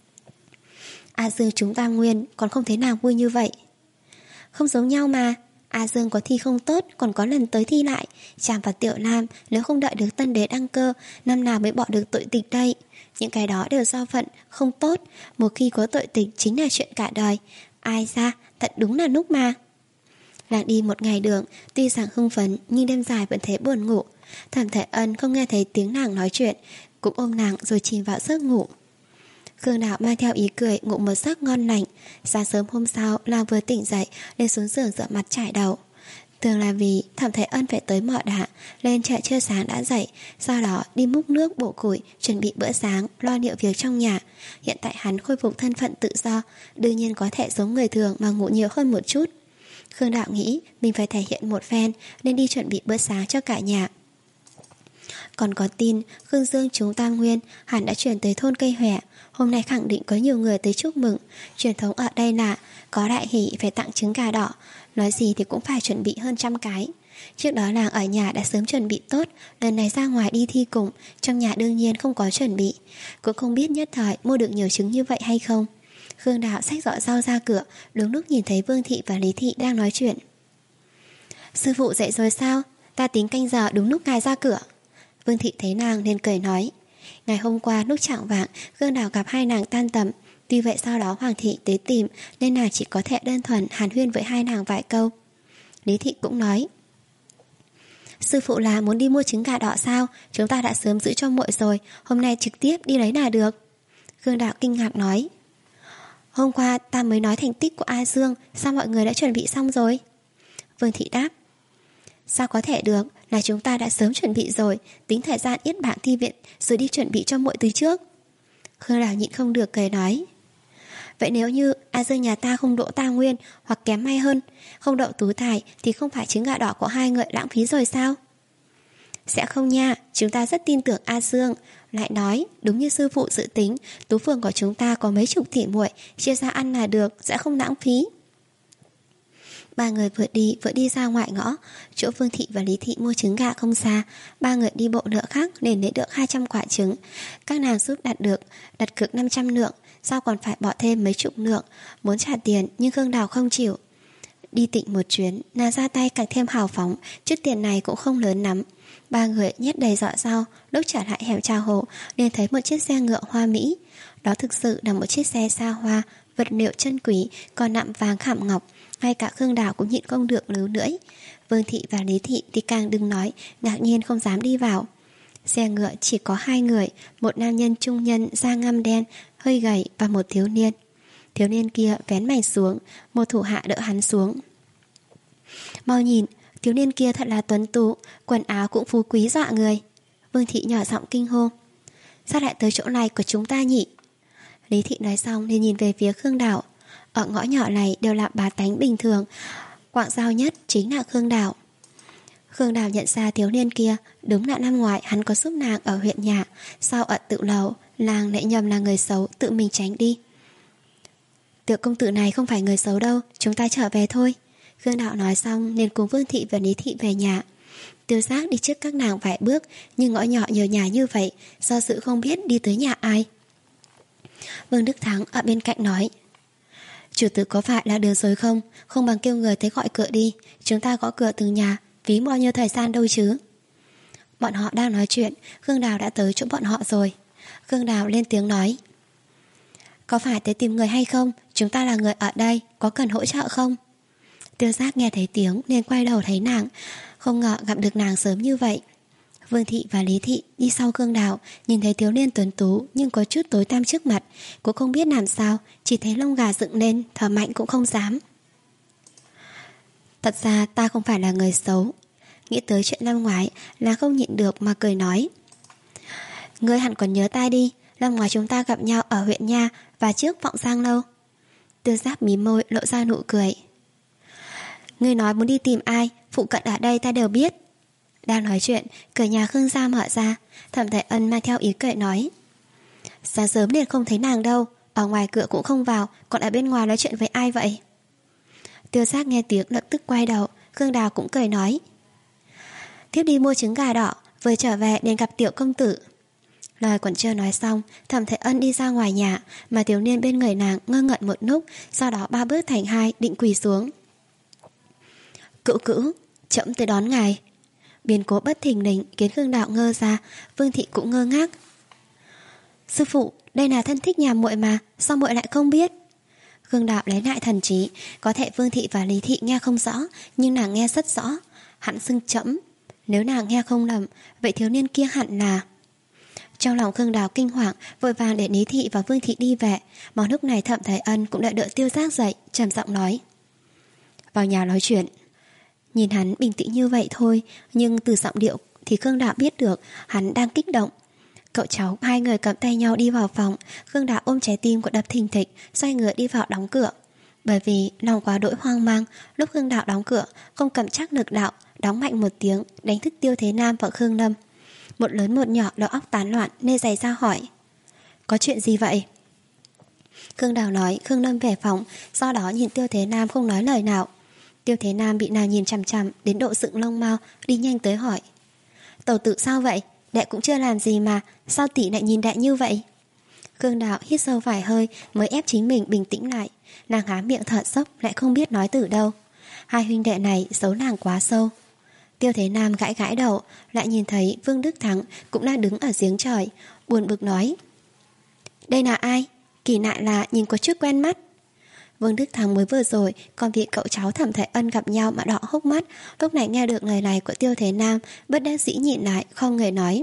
A Dương chúng ta nguyên còn không thế nào vui như vậy. Không giống nhau mà. A Dương có thi không tốt, còn có lần tới thi lại. Chàng và Tiểu Lam nếu không đợi được tân đế đăng cơ, năm nào mới bỏ được tội tịch đây? Những cái đó đều do phận không tốt. Một khi có tội tịch chính là chuyện cả đời. Ai ra, thật đúng là núc mà. Làng đi một ngày đường, tuy rằng hưng phấn nhưng đêm dài vẫn thấy buồn ngủ. Thẩm Thể Ân không nghe thấy tiếng nàng nói chuyện, cũng ôm nàng rồi chìm vào giấc ngủ. Khương Đào mang theo ý cười ngủ một giấc ngon lành. Sáng sớm hôm sau, nàng vừa tỉnh dậy lên xuống giường rửa mặt chải đầu. Thường là vì Thẩm Thể Ân phải tới mỏ đá, lên chợ trưa sáng đã dậy, sau đó đi múc nước bổ củi, chuẩn bị bữa sáng, lo liệu việc trong nhà. Hiện tại hắn khôi phục thân phận tự do, đương nhiên có thể giống người thường mà ngủ nhiều hơn một chút. Khương Đạo nghĩ mình phải thể hiện một phen nên đi chuẩn bị bữa sáng cho cả nhà. Còn có tin Khương Dương trúng Tam Nguyên, hắn đã chuyển tới thôn Cây Hòe. Hôm nay khẳng định có nhiều người tới chúc mừng. Truyền thống ở đây là có đại hỷ phải tặng trứng gà đỏ, nói gì thì cũng phải chuẩn bị hơn trăm cái. Trước đó nàng ở nhà đã sớm chuẩn bị tốt, lần này ra ngoài đi thi cùng, trong nhà đương nhiên không có chuẩn bị. Cũng không biết nhất thời mua được nhiều trứng như vậy hay không. Khương Đạo xách giỏ rau ra cửa, đúng lúc nhìn thấy Vương Thị và Lý Thị đang nói chuyện. Sư phụ dậy rồi sao? Ta tính canh giờ đúng lúc ngài ra cửa. Vương Thị thấy nàng nên cười nói. Ngày hôm qua lúc chạng vạng, Khương Đào gặp hai nàng tan tầm. Tuy vậy sau đó Hoàng Thị tới tìm, nên nàng chỉ có thể đơn thuần hàn huyên với hai nàng vài câu. Lý Thị cũng nói. Sư phụ là muốn đi mua trứng gà đỏ sao? Chúng ta đã sớm giữ cho muội rồi, hôm nay trực tiếp đi lấy là được. Khương Đạo kinh ngạc nói. Hôm qua ta mới nói thành tích của A Dương, sao mọi người đã chuẩn bị xong rồi? Vương Thị đáp. Sao có thể được, là chúng ta đã sớm chuẩn bị rồi, tính thời gian yết bảng thi viện rồi đi chuẩn bị cho muội từ trước. Khương Đào nhịn không được cười nói. Vậy nếu như A Dương nhà ta không đỗ Tam Nguyên, hoặc kém may hơn, không đậu tú tài, thì không phải trứng gà đỏ của hai người lãng phí rồi sao? Sẽ không nha, chúng ta rất tin tưởng A Dương. Lại nói, đúng như sư phụ dự tính, Tú Phường của chúng ta có mấy chục tỷ muội, chia ra ăn là được, sẽ không lãng phí. Ba người vừa đi vừa đi ra ngoài ngõ, chỗ Vương Thị và Lý Thị mua trứng gà không xa. Ba người đi bộ nửa khắc để lấy được hai trăm quả trứng. Các nàng giúp đặt được, đặt cược năm trăm lượng, sao còn phải bỏ thêm mấy chục lượng. Muốn trả tiền nhưng Khương Đào không chịu. Đi Tịnh một chuyến, nàng ra tay càng thêm hào phóng, chút tiền này cũng không lớn lắm. Ba người nhét đầy giỏ rau, lúc trở lại hẻm Trà Hồ liền thấy một chiếc xe ngựa hoa mỹ. Đó thực sự là một chiếc xe xa hoa, vật liệu chân quý, còn nạm vàng khảm ngọc. Ngay cả Khương Đào cũng nhịn không được líu lưỡi. Vương Thị và Lý Thị thì càng đừng nói, ngạc nhiên không dám đi vào. Xe ngựa chỉ có hai người, một nam nhân trung nhân da ngăm đen, hơi gầy và một thiếu niên. Thiếu niên kia vén mảnh xuống, một thủ hạ đỡ hắn xuống. Mau nhìn, thiếu niên kia thật là tuấn tú, quần áo cũng phú quý dọa người. Vương Thị nhỏ giọng kinh hô. Sao lại tới chỗ này của chúng ta nhỉ? Lý Thị nói xong thì nhìn về phía Khương Đào. Ở ngõ nhỏ này đều là bá tánh bình thường, quạng giao nhất chính là Khương Đào. Khương Đào nhận ra thiếu niên kia, đúng là năm ngoái hắn có giúp nàng ở huyện nhà, sau ở tự lầu, nàng lại nhầm là người xấu, tự mình tránh đi. Tiểu công tử này không phải người xấu đâu, chúng ta trở về thôi. Khương Đào nói xong nên cùng Vương Thị và Lý Thị về nhà. Tiêu Giác đi trước các nàng vài bước, nhưng ngõ nhỏ nhiều nhà như vậy, do dự không biết đi tới nhà ai. Vương Đức Thắng ở bên cạnh nói. Chủ tử có phải là đường rồi không? Không bằng kêu người tới gọi cửa đi, chúng ta gõ cửa từng nhà, phí bao nhiêu thời gian đâu chứ. Bọn họ đang nói chuyện, Khương Đào đã tới chỗ bọn họ rồi. Khương Đào lên tiếng nói. Có phải tới tìm người hay không? Chúng ta là người ở đây, có cần hỗ trợ không? Tiêu Giác nghe thấy tiếng nên quay đầu thấy nàng, không ngờ gặp được nàng sớm như vậy. Vương Thị và Lý Thị đi sau Khương Đào, nhìn thấy thiếu niên tuấn tú nhưng có chút tối tăm trước mặt, cũng không biết làm sao, chỉ thấy lông gà dựng lên, thở mạnh cũng không dám. Thật ra ta không phải là người xấu. Nghĩ tới chuyện năm ngoái là không nhịn được mà cười nói. Ngươi hẳn còn nhớ ta đi, năm ngoái chúng ta gặp nhau ở huyện Nha và trước Vọng Giang lâu. Tiêu Giáp mím môi lộ ra nụ cười. Ngươi nói muốn đi tìm ai, phụ cận ở đây ta đều biết. Đang nói chuyện, cửa nhà Khương gia mở ra, Thẩm Thể Ân mang theo ý cười nói. Sáng sớm liền không thấy nàng đâu, ở ngoài cửa cũng không vào, còn ở bên ngoài nói chuyện với ai vậy? Tiêu Giác nghe tiếng lập tức quay đầu, Khương Đào cũng cười nói. Thiếp đi mua trứng gà đỏ, vừa trở về đến gặp tiểu công tử. Lời còn chưa nói xong, Thẩm Thể Ân đi ra ngoài nhà, mà thiếu niên bên người nàng ngơ ngẩn một lúc, sau đó ba bước thành hai định quỳ xuống. Cữu cữu, trẫm tới đón ngài. Biến cố bất thình lình khiến Khương Đạo ngơ ra, Vương Thị cũng ngơ ngác. Sư phụ, đây là thân thích nhà muội mà, sao muội lại không biết? Khương Đạo lấy lại thần trí. Có thể Vương Thị và Lý Thị nghe không rõ, nhưng nàng nghe rất rõ. Hắn xưng trẫm. Nếu nàng nghe không lầm, vậy thiếu niên kia hẳn là... Trong lòng Khương Đào kinh hoàng, vội vàng để Lý Thị và Vương Thị đi về. Mà lúc này Thẩm Thái Ân cũng đã đợi Tiêu Giác dậy, trầm giọng nói: vào nhà nói chuyện. Nhìn hắn bình tĩnh như vậy thôi, nhưng từ giọng điệu thì Khương Đào biết được hắn đang kích động. Cậu cháu hai người cầm tay nhau đi vào phòng. Khương Đào ôm trái tim của đập thình thịch, xoay người đi vào đóng cửa. Bởi vì lòng quá đỗi hoang mang, lúc Khương Đào đóng cửa không cầm chắc lực đạo, đóng mạnh một tiếng, đánh thức Tiêu Thế Nam và Khương Lâm. Một lớn một nhỏ đầu óc tán loạn nên giày ra hỏi: có chuyện gì vậy? Khương Đào nói Khương Lâm về phòng, sau đó nhìn Tiêu Thế Nam không nói lời nào. Tiêu Thế Nam bị nàng nhìn chằm chằm đến độ dựng lông mao, đi nhanh tới hỏi: tẩu tử sao vậy? Đệ cũng chưa làm gì mà, sao tỷ lại nhìn đệ như vậy? Khương Đào hít sâu vài hơi mới ép chính mình bình tĩnh lại. Nàng há miệng thở dốc lại không biết nói từ đâu. Hai huynh đệ này giấu nàng quá sâu. Tiêu Thế Nam gãi gãi đầu, lại nhìn thấy Vương Đức Thắng cũng đang đứng ở giếng trời, buồn bực nói: đây là ai? Kỳ lạ là nhìn có chút quen mắt. Vương Đức Thắng mới vừa rồi còn bị cậu cháu Thẩm Thái Ân gặp nhau mà đỏ hốc mắt, lúc này nghe được lời này của Tiêu Thế Nam, bất đắc dĩ nhịn lại, không người nói: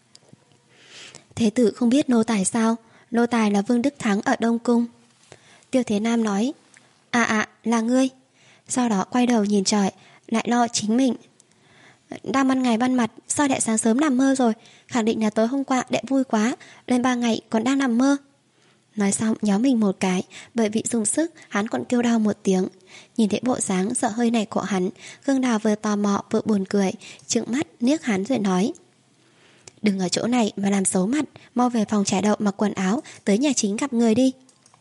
thế tử không biết nô tài sao? Nô tài là Vương Đức Thắng ở Đông Cung. Tiêu Thế Nam nói: à à, là ngươi. Sau đó quay đầu nhìn trời, lại lo chính mình. Đang ban ngày ban mặt, sao đệ sáng sớm nằm mơ rồi? Khẳng định là tối hôm qua đệ vui quá, lên ba ngày còn đang nằm mơ. Nói xong nhó mình một cái, bởi vì dùng sức hắn còn kêu đau một tiếng. Nhìn thấy bộ dáng sợ hơi này của hắn, Khương Đào vừa tò mò vừa buồn cười, trừng mắt liếc hắn rồi nói: đừng ở chỗ này mà làm xấu mặt, mau về phòng trải đậu mặc quần áo, tới nhà chính gặp người đi.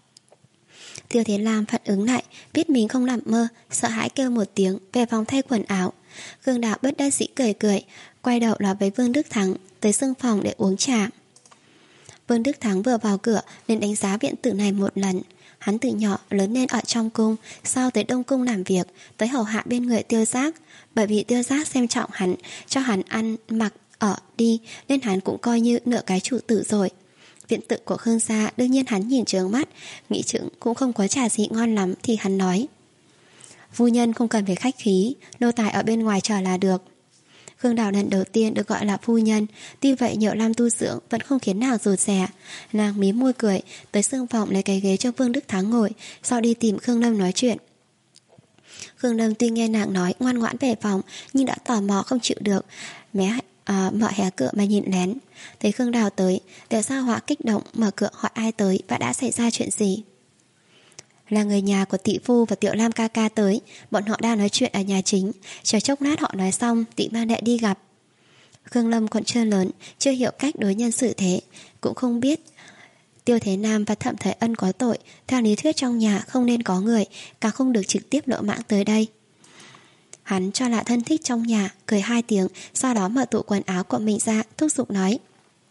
Tiêu Thế Lam phản ứng lại, biết mình không làm mơ, sợ hãi kêu một tiếng, về phòng thay quần áo. Khương Đào bất đắc dĩ cười cười, quay đầu nói với Vương Đức Thắng tới xương phòng để uống trà. Vương Đức Thắng vừa vào cửa nên đánh giá viện tử này một lần. Hắn từ nhỏ lớn lên ở trong cung, sau tới Đông Cung làm việc, tới hầu hạ bên người Tiêu Giác. Bởi vì Tiêu Giác xem trọng hắn, cho hắn ăn, mặc, ở, đi, nên hắn cũng coi như nửa cái chủ tử rồi. Viện tự của Khương gia đương nhiên hắn nhìn trướng mắt, nghĩ chừng cũng không có trà gì ngon lắm thì hắn nói: phu nhân không cần phải khách khí, nô tài ở bên ngoài chờ là được. Khương Đào lần đầu tiên được gọi là phu nhân, tuy vậy nhiều năm tu dưỡng vẫn không khiến nàng rụt rè. Nàng mím môi cười, tới xương phòng lấy cái ghế cho Vương Đức Thắng ngồi, sau đi tìm Khương Lâm nói chuyện. Khương Lâm tuy nghe nàng nói ngoan ngoãn về phòng, nhưng đã tò mò không chịu được, mé à, mở hé cửa mà nhìn lén. Thấy Khương Đào tới, Tiểu Sa Họa kích động mở cửa hỏi ai tới và đã xảy ra chuyện gì. Là người nhà của Tị Phu và Tiểu Lam ca ca tới, bọn họ đang nói chuyện ở nhà chính. Chờ chốc lát họ nói xong, Tị mang đệ đi gặp. Khương Lâm còn chưa lớn, chưa hiểu cách đối nhân xử thế, cũng không biết Tiêu Thế Nam và Thẩm Thái Ân có tội. Theo lý thuyết trong nhà không nên có người, càng không được trực tiếp lộ mạng tới đây. Hắn cho là thân thích trong nhà, cười hai tiếng, sau đó mở tủ quần áo của mình ra, thúc giục nói: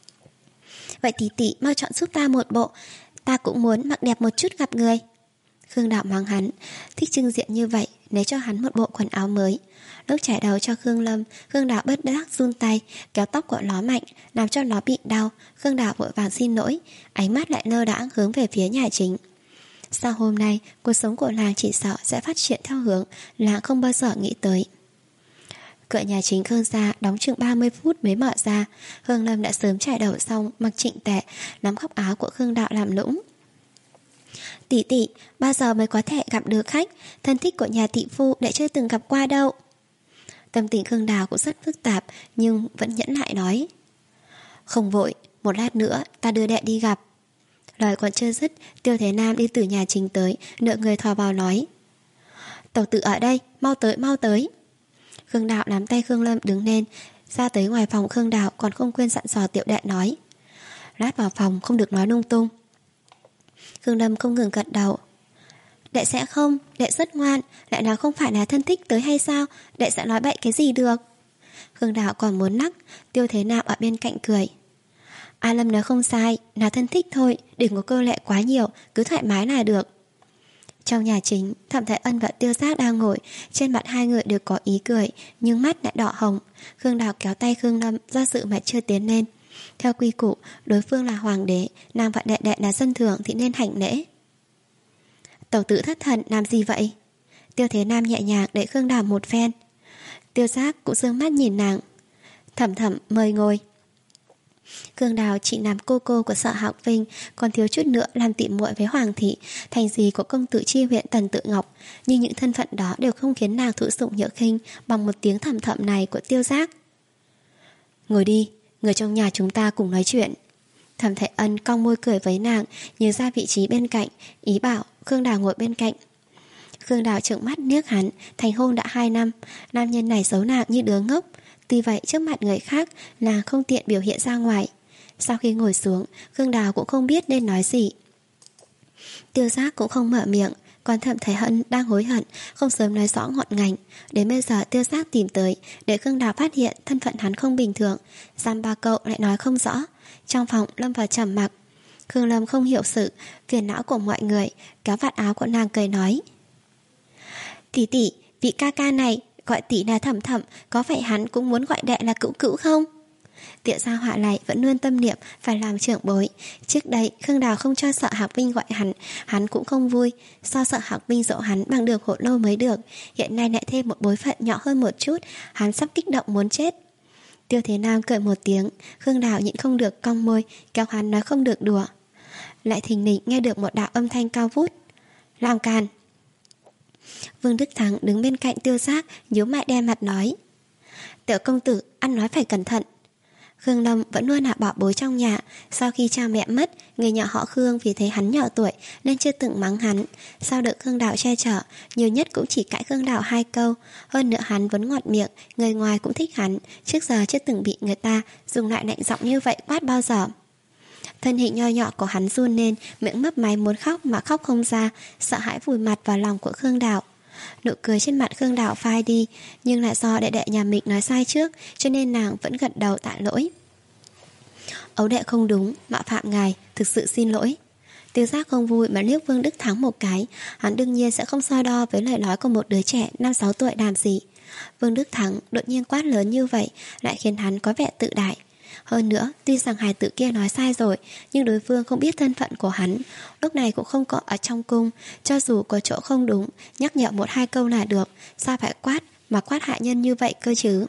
vậy tỷ tỷ mau chọn giúp ta một bộ, ta cũng muốn mặc đẹp một chút gặp người. Khương Đạo mắng hắn, thích trưng diện như vậy, lấy cho hắn một bộ quần áo mới. Lúc trải đầu cho Khương Lâm, Khương Đạo bất đắc run tay, kéo tóc của nó mạnh, làm cho nó bị đau. Khương Đạo vội vàng xin lỗi, ánh mắt lại lơ đãng hướng về phía nhà chính. Sau hôm nay, cuộc sống của làng chỉ sợ sẽ phát triển theo hướng làng không bao giờ nghĩ tới. Cửa nhà chính Khương gia đóng chừng ba mươi phút mới mở ra. Khương Lâm đã sớm trải đầu xong, mặc trịnh tệ, nắm góc áo của Khương Đạo làm lũng. Tỷ tỷ, bao giờ mới có thể gặp được khách? Thân thích của nhà Tị Phu đã chưa từng gặp qua đâu. Tâm tình Khương Đào cũng rất phức tạp, nhưng vẫn nhẫn nại nói: không vội, một lát nữa ta đưa đệ đi gặp. Lời còn chưa dứt, Tiêu Thế Nam đi từ nhà chính tới, nửa người thò vào nói: tẩu tử ở đây, mau tới mau tới. Khương Đạo nắm tay Khương Lâm đứng lên, ra tới ngoài phòng. Khương Đạo còn không quên dặn dò Tiểu Đệ nói: lát vào phòng không được nói lung tung. Khương Lâm không ngừng gật đầu: đệ sẽ không, đệ rất ngoan, lại nói không phải là thân thích tới hay sao, đệ sẽ nói bậy cái gì được. Khương Đạo còn muốn nắc, Tiêu Thế Nam ở bên cạnh cười: A Lâm nói không sai, là thân thích thôi, đừng có cơ lệ quá nhiều, cứ thoải mái là được. Trong nhà chính, Thẩm Thái Ân và Tiêu Giác đang ngồi, trên mặt hai người đều có ý cười, nhưng mắt lại đỏ hồng. Khương Đào kéo tay Khương Lâm, do sự mà chưa tiến lên. Theo quy củ, đối phương là hoàng đế, nàng và đệ đệ là dân thường thì nên hành lễ. Tẩu tử thất thần làm gì vậy? Tiêu Thế Nam nhẹ nhàng đẩy Khương Đào một phen. Tiêu Giác cũng dương mắt nhìn nàng. Thẩm thẩm mời ngồi. Khương Đào chỉ làm cô cô của Sở Hạo Vinh, còn thiếu chút nữa làm tỉ muội với Hoàng thị, thành dì của công tử chi huyện Tần Tự Ngọc, nhưng những thân phận đó đều không khiến nàng thụ sủng nhược khinh bằng một tiếng thầm thầm này của Tiêu Giác. Ngồi đi, người trong nhà chúng ta cùng nói chuyện. Thẩm Thệ Ân cong môi cười với nàng, nhớ ra vị trí bên cạnh, ý bảo Khương Đào ngồi bên cạnh. Khương Đào trợn mắt liếc hắn, thành hôn đã hai năm, nam nhân này giấu nàng như đứa ngốc. Tuy vậy trước mặt người khác nàng không tiện biểu hiện ra ngoài. Sau khi ngồi xuống, Khương Đào cũng không biết nên nói gì. Tiêu Giác cũng không mở miệng, còn Thẩm Thệ Ân đang hối hận không sớm nói rõ ngọn ngành. Đến bây giờ Tiêu Giác tìm tới để Khương Đào phát hiện thân phận hắn không bình thường, giam ba cậu lại nói không rõ. Trong phòng lâm vào trầm mặc. Khương Lâm không hiểu sự phiền não của mọi người, kéo vạt áo của nàng cười nói: Tỷ tỷ, vị ca ca này gọi tỷ là Thẩm thẩm, có phải hắn cũng muốn gọi đệ là cữu cữu không? Tiệu gia họa này vẫn luôn tâm niệm phải làm trưởng bối. Trước đây Khương Đào không cho Sở Hạc Vinh gọi hắn, hắn cũng không vui. Do Sở Hạc Vinh dỗ hắn bằng đường hộ lô mới được, hiện nay lại thêm một bối phận nhỏ hơn một chút, hắn sắp kích động muốn chết. Tiêu Thế Nam cười một tiếng, Khương Đào nhịn không được cong môi, kéo hắn nói không được đùa. Lại thình lình nghe được một đạo âm thanh cao vút: Làm càn. Vương Đức Thắng đứng bên cạnh Tiêu Giác, nhíu mày đen mặt nói: Tiểu công tử, ăn nói phải cẩn thận. Khương Lâm vẫn luôn là bảo bối trong nhà. Sau khi cha mẹ mất, người nhà họ Khương vì thấy hắn nhỏ tuổi nên chưa từng mắng hắn. Sau được Khương Đào che chở, nhiều nhất cũng chỉ cãi Khương Đào hai câu. Hơn nữa hắn vẫn ngọt miệng, người ngoài cũng thích hắn. Trước giờ chưa từng bị người ta dùng lại lạnh giọng như vậy quát bao giờ. Thân hình nho nhỏ của hắn run lên, miệng mấp máy muốn khóc mà khóc không ra, sợ hãi vùi mặt vào lòng của Khương Đào. Nụ cười trên mặt Khương Đào phai đi, nhưng lại do đệ đệ nhà mình nói sai trước, cho nên nàng vẫn gật đầu tạ lỗi. Ấu đệ không đúng, mạo phạm ngài, thực sự xin lỗi. Tiêu Giác không vui mà liếc Vương Đức Thắng một cái. Hắn đương nhiên sẽ không so đo với lời nói của một đứa trẻ năm sáu tuổi làm gì. Vương Đức Thắng đột nhiên quát lớn như vậy lại khiến hắn có vẻ tự đại. Hơn nữa, tuy rằng hài tử kia nói sai rồi, nhưng đối phương không biết thân phận của hắn, lúc này cũng không có ở trong cung. Cho dù có chỗ không đúng, nhắc nhở một hai câu là được, sao phải quát mà quát hạ nhân như vậy cơ chứ?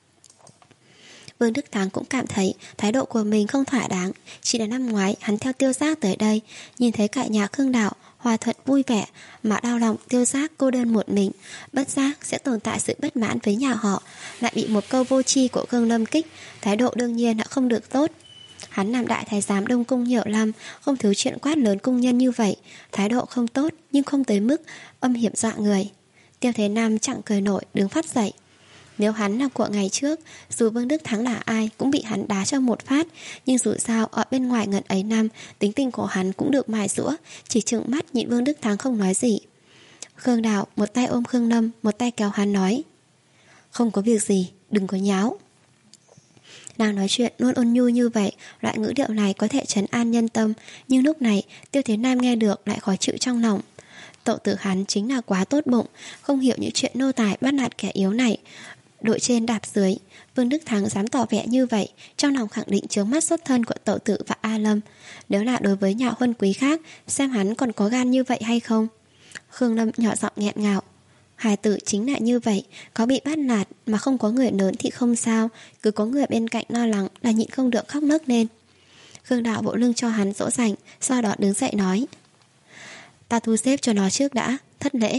Vương Đức Thắng cũng cảm thấy thái độ của mình không thỏa đáng. Chỉ là năm ngoái hắn theo Tiêu Giác tới đây, nhìn thấy cả nhà Khương Đào hòa thuận vui vẻ, mà đau lòng Tiêu Giác cô đơn một mình, bất giác sẽ tồn tại sự bất mãn với nhà họ. Lại bị một câu vô tri của Khương Lâm kích, thái độ đương nhiên đã không được tốt. Hắn làm đại thái giám Đông Cung nhiều năm, không thiếu chuyện quát lớn cung nhân như vậy, thái độ không tốt nhưng không tới mức âm hiểm dọa người. Tiêu Thế Nam chẳng cười nổi, đứng phát dậy. Nếu hắn là của ngày trước, dù Vương Đức Thắng là ai cũng bị hắn đá cho một phát. Nhưng dù sao ở bên ngoài ngần ấy năm, tính tình của hắn cũng được mài giũa, chỉ trừng mắt nhịn Vương Đức Thắng không nói gì. Khương Đào một tay ôm Khương Lâm, một tay kéo hắn nói: Không có việc gì, đừng có nháo. Nàng nói chuyện luôn ôn nhu như vậy, loại ngữ điệu này có thể trấn an nhân tâm. Nhưng lúc này Tiêu Thế Nam nghe được lại khó chịu trong lòng. Tậu tử hắn chính là quá tốt bụng, không hiểu những chuyện nô tài bắt nạt kẻ yếu này, đội trên đạp dưới. Vương Đức Thắng dám tỏ vẻ như vậy, trong lòng khẳng định chướng mắt xuất thân của Tẩu Tử và A Lâm. Nếu là đối với nhà huân quý khác, xem hắn còn có gan như vậy hay không. Khương Lâm nhỏ giọng nghẹn ngào: Hài tử chính là như vậy, có bị bắt nạt mà không có người lớn thì không sao, cứ có người bên cạnh lo lắng là nhịn không được khóc nấc lên. Khương Đạo vỗ lưng cho hắn dỗ dành, sau đó đứng dậy nói: Ta thu xếp cho nó trước đã, thất lễ.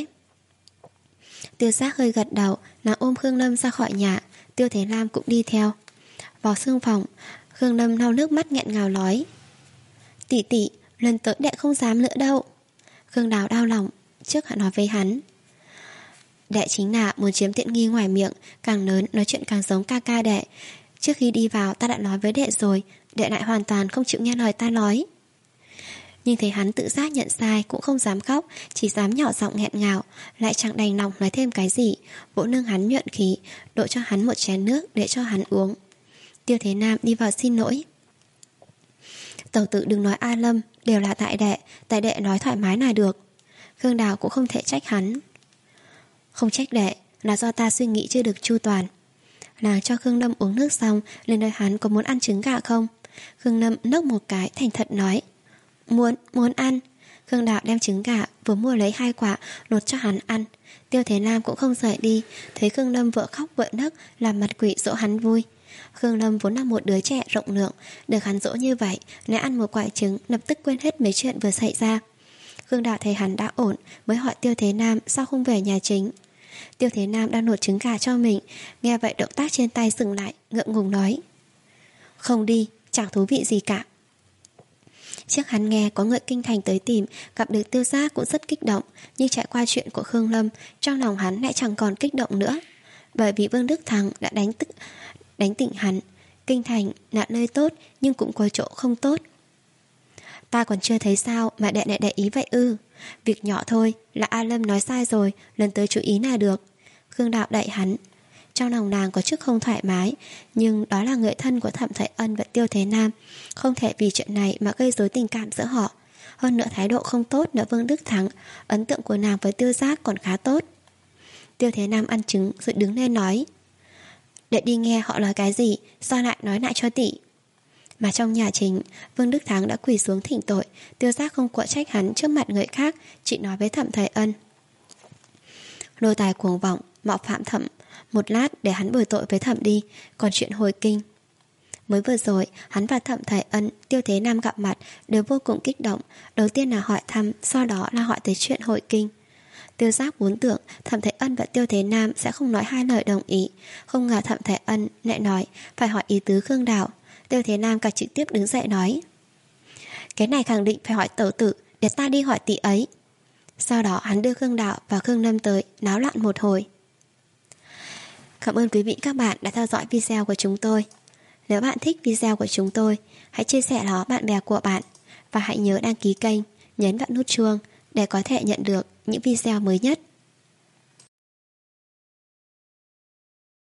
Tiêu Giác hơi gật đầu, nàng ôm Khương Lâm ra khỏi nhà. Tiêu Thế Lam cũng đi theo. Vào sương phòng, Khương Lâm lau nước mắt nghẹn ngào nói: Tỷ tỷ, lần tới đệ không dám nữa đâu. Khương Đào đau lòng, trước hắn nói với hắn: Đệ chính là muốn chiếm tiện nghi ngoài miệng, càng lớn nói chuyện càng giống ca ca đệ. Trước khi đi vào ta đã nói với đệ rồi, đệ lại hoàn toàn không chịu nghe lời ta nói. Nhưng thấy hắn tự giác nhận sai cũng không dám khóc, chỉ dám nhỏ giọng nghẹn ngào, lại chẳng đành lòng nói thêm cái gì. Vỗ nương hắn nhuận khí, đổ cho hắn một chén nước để cho hắn uống. Tiêu Thế Nam đi vào xin lỗi: Tẩu tử đừng nói A Lâm, đều là tại đệ, tại đệ nói thoải mái là được. Khương Đào cũng không thể trách hắn. Không trách đệ, là do ta suy nghĩ chưa được chu toàn. Nàng cho Khương Lâm uống nước xong, lên nói hắn có muốn ăn trứng gà không. Khương Lâm nốc một cái thành thật nói: Muốn, muốn ăn. Khương Đạo đem trứng gà vừa mua lấy hai quả lột cho hắn ăn. Tiêu Thế Nam cũng không rời đi. Thấy Khương Lâm vừa khóc vừa nấc, làm mặt quỷ dỗ hắn vui. Khương Lâm vốn là một đứa trẻ rộng lượng, được hắn dỗ như vậy, lại ăn một quả trứng, lập tức quên hết mấy chuyện vừa xảy ra. Khương Đạo thấy hắn đã ổn, mới hỏi Tiêu Thế Nam sao không về nhà chính. Tiêu Thế Nam đang nột trứng gà cho mình, nghe vậy động tác trên tay dừng lại, ngượng ngùng nói: Không đi, chẳng thú vị gì cả. Trước hắn nghe có người kinh thành tới tìm, gặp được Tiêu Giác cũng rất kích động, nhưng trải qua chuyện của Khương Lâm, trong lòng hắn lại chẳng còn kích động nữa. Bởi vì Vương Đức Thắng đã đánh tức đánh tỉnh hắn. Kinh thành là nơi tốt, nhưng cũng có chỗ không tốt. Ta còn chưa thấy sao mà đệ lại để ý vậy ư? Việc nhỏ thôi, là A Lâm nói sai rồi, lần tới chú ý là được. Khương Đạo đẩy hắn. Trong lòng nàng có chút không thoải mái, nhưng đó là người thân của Thẩm Thải Ân và Tiêu Thế Nam, không thể vì chuyện này mà gây rối tình cảm giữa họ. Hơn nữa thái độ không tốt nữa Vương Đức Thắng, ấn tượng của nàng với Tiêu Giác còn khá tốt. Tiêu Thế Nam ăn trứng rồi đứng lên nói: Để đi nghe họ nói cái gì, sao lại nói lại cho tỷ. Mà trong nhà chính, Vương Đức Thắng đã quỳ xuống thỉnh tội. Tiêu Giác không quở trách hắn trước mặt người khác, chỉ nói với Thẩm Thải Ân: Lôi tài cuồng vọng, mạo phạm Thẩm, một lát để hắn bồi tội với Thẩm đi. Còn chuyện hồi kinh, mới vừa rồi hắn và Thẩm Thải Ân, Tiêu Thế Nam gặp mặt đều vô cùng kích động. Đầu tiên là hỏi thăm, sau đó là hỏi tới chuyện hội kinh. Tiêu Giác vốn tưởng Thẩm Thải Ân và Tiêu Thế Nam sẽ không nói hai lời đồng ý, không ngờ Thẩm Thải Ân lại nói phải hỏi ý tứ Khương Đạo. Tiêu Thế Nam cả trực tiếp đứng dậy nói: Cái này khẳng định phải hỏi tẩu tử, để ta đi hỏi tỷ ấy. Sau đó hắn đưa Khương Đạo và Khương Lâm tới, náo loạn một hồi. Cảm ơn quý vị các bạn đã theo dõi video của chúng tôi. Nếu bạn thích video của chúng tôi, hãy chia sẻ nó bạn bè của bạn, và hãy nhớ đăng ký kênh, nhấn vào nút chuông để có thể nhận được những video mới nhất.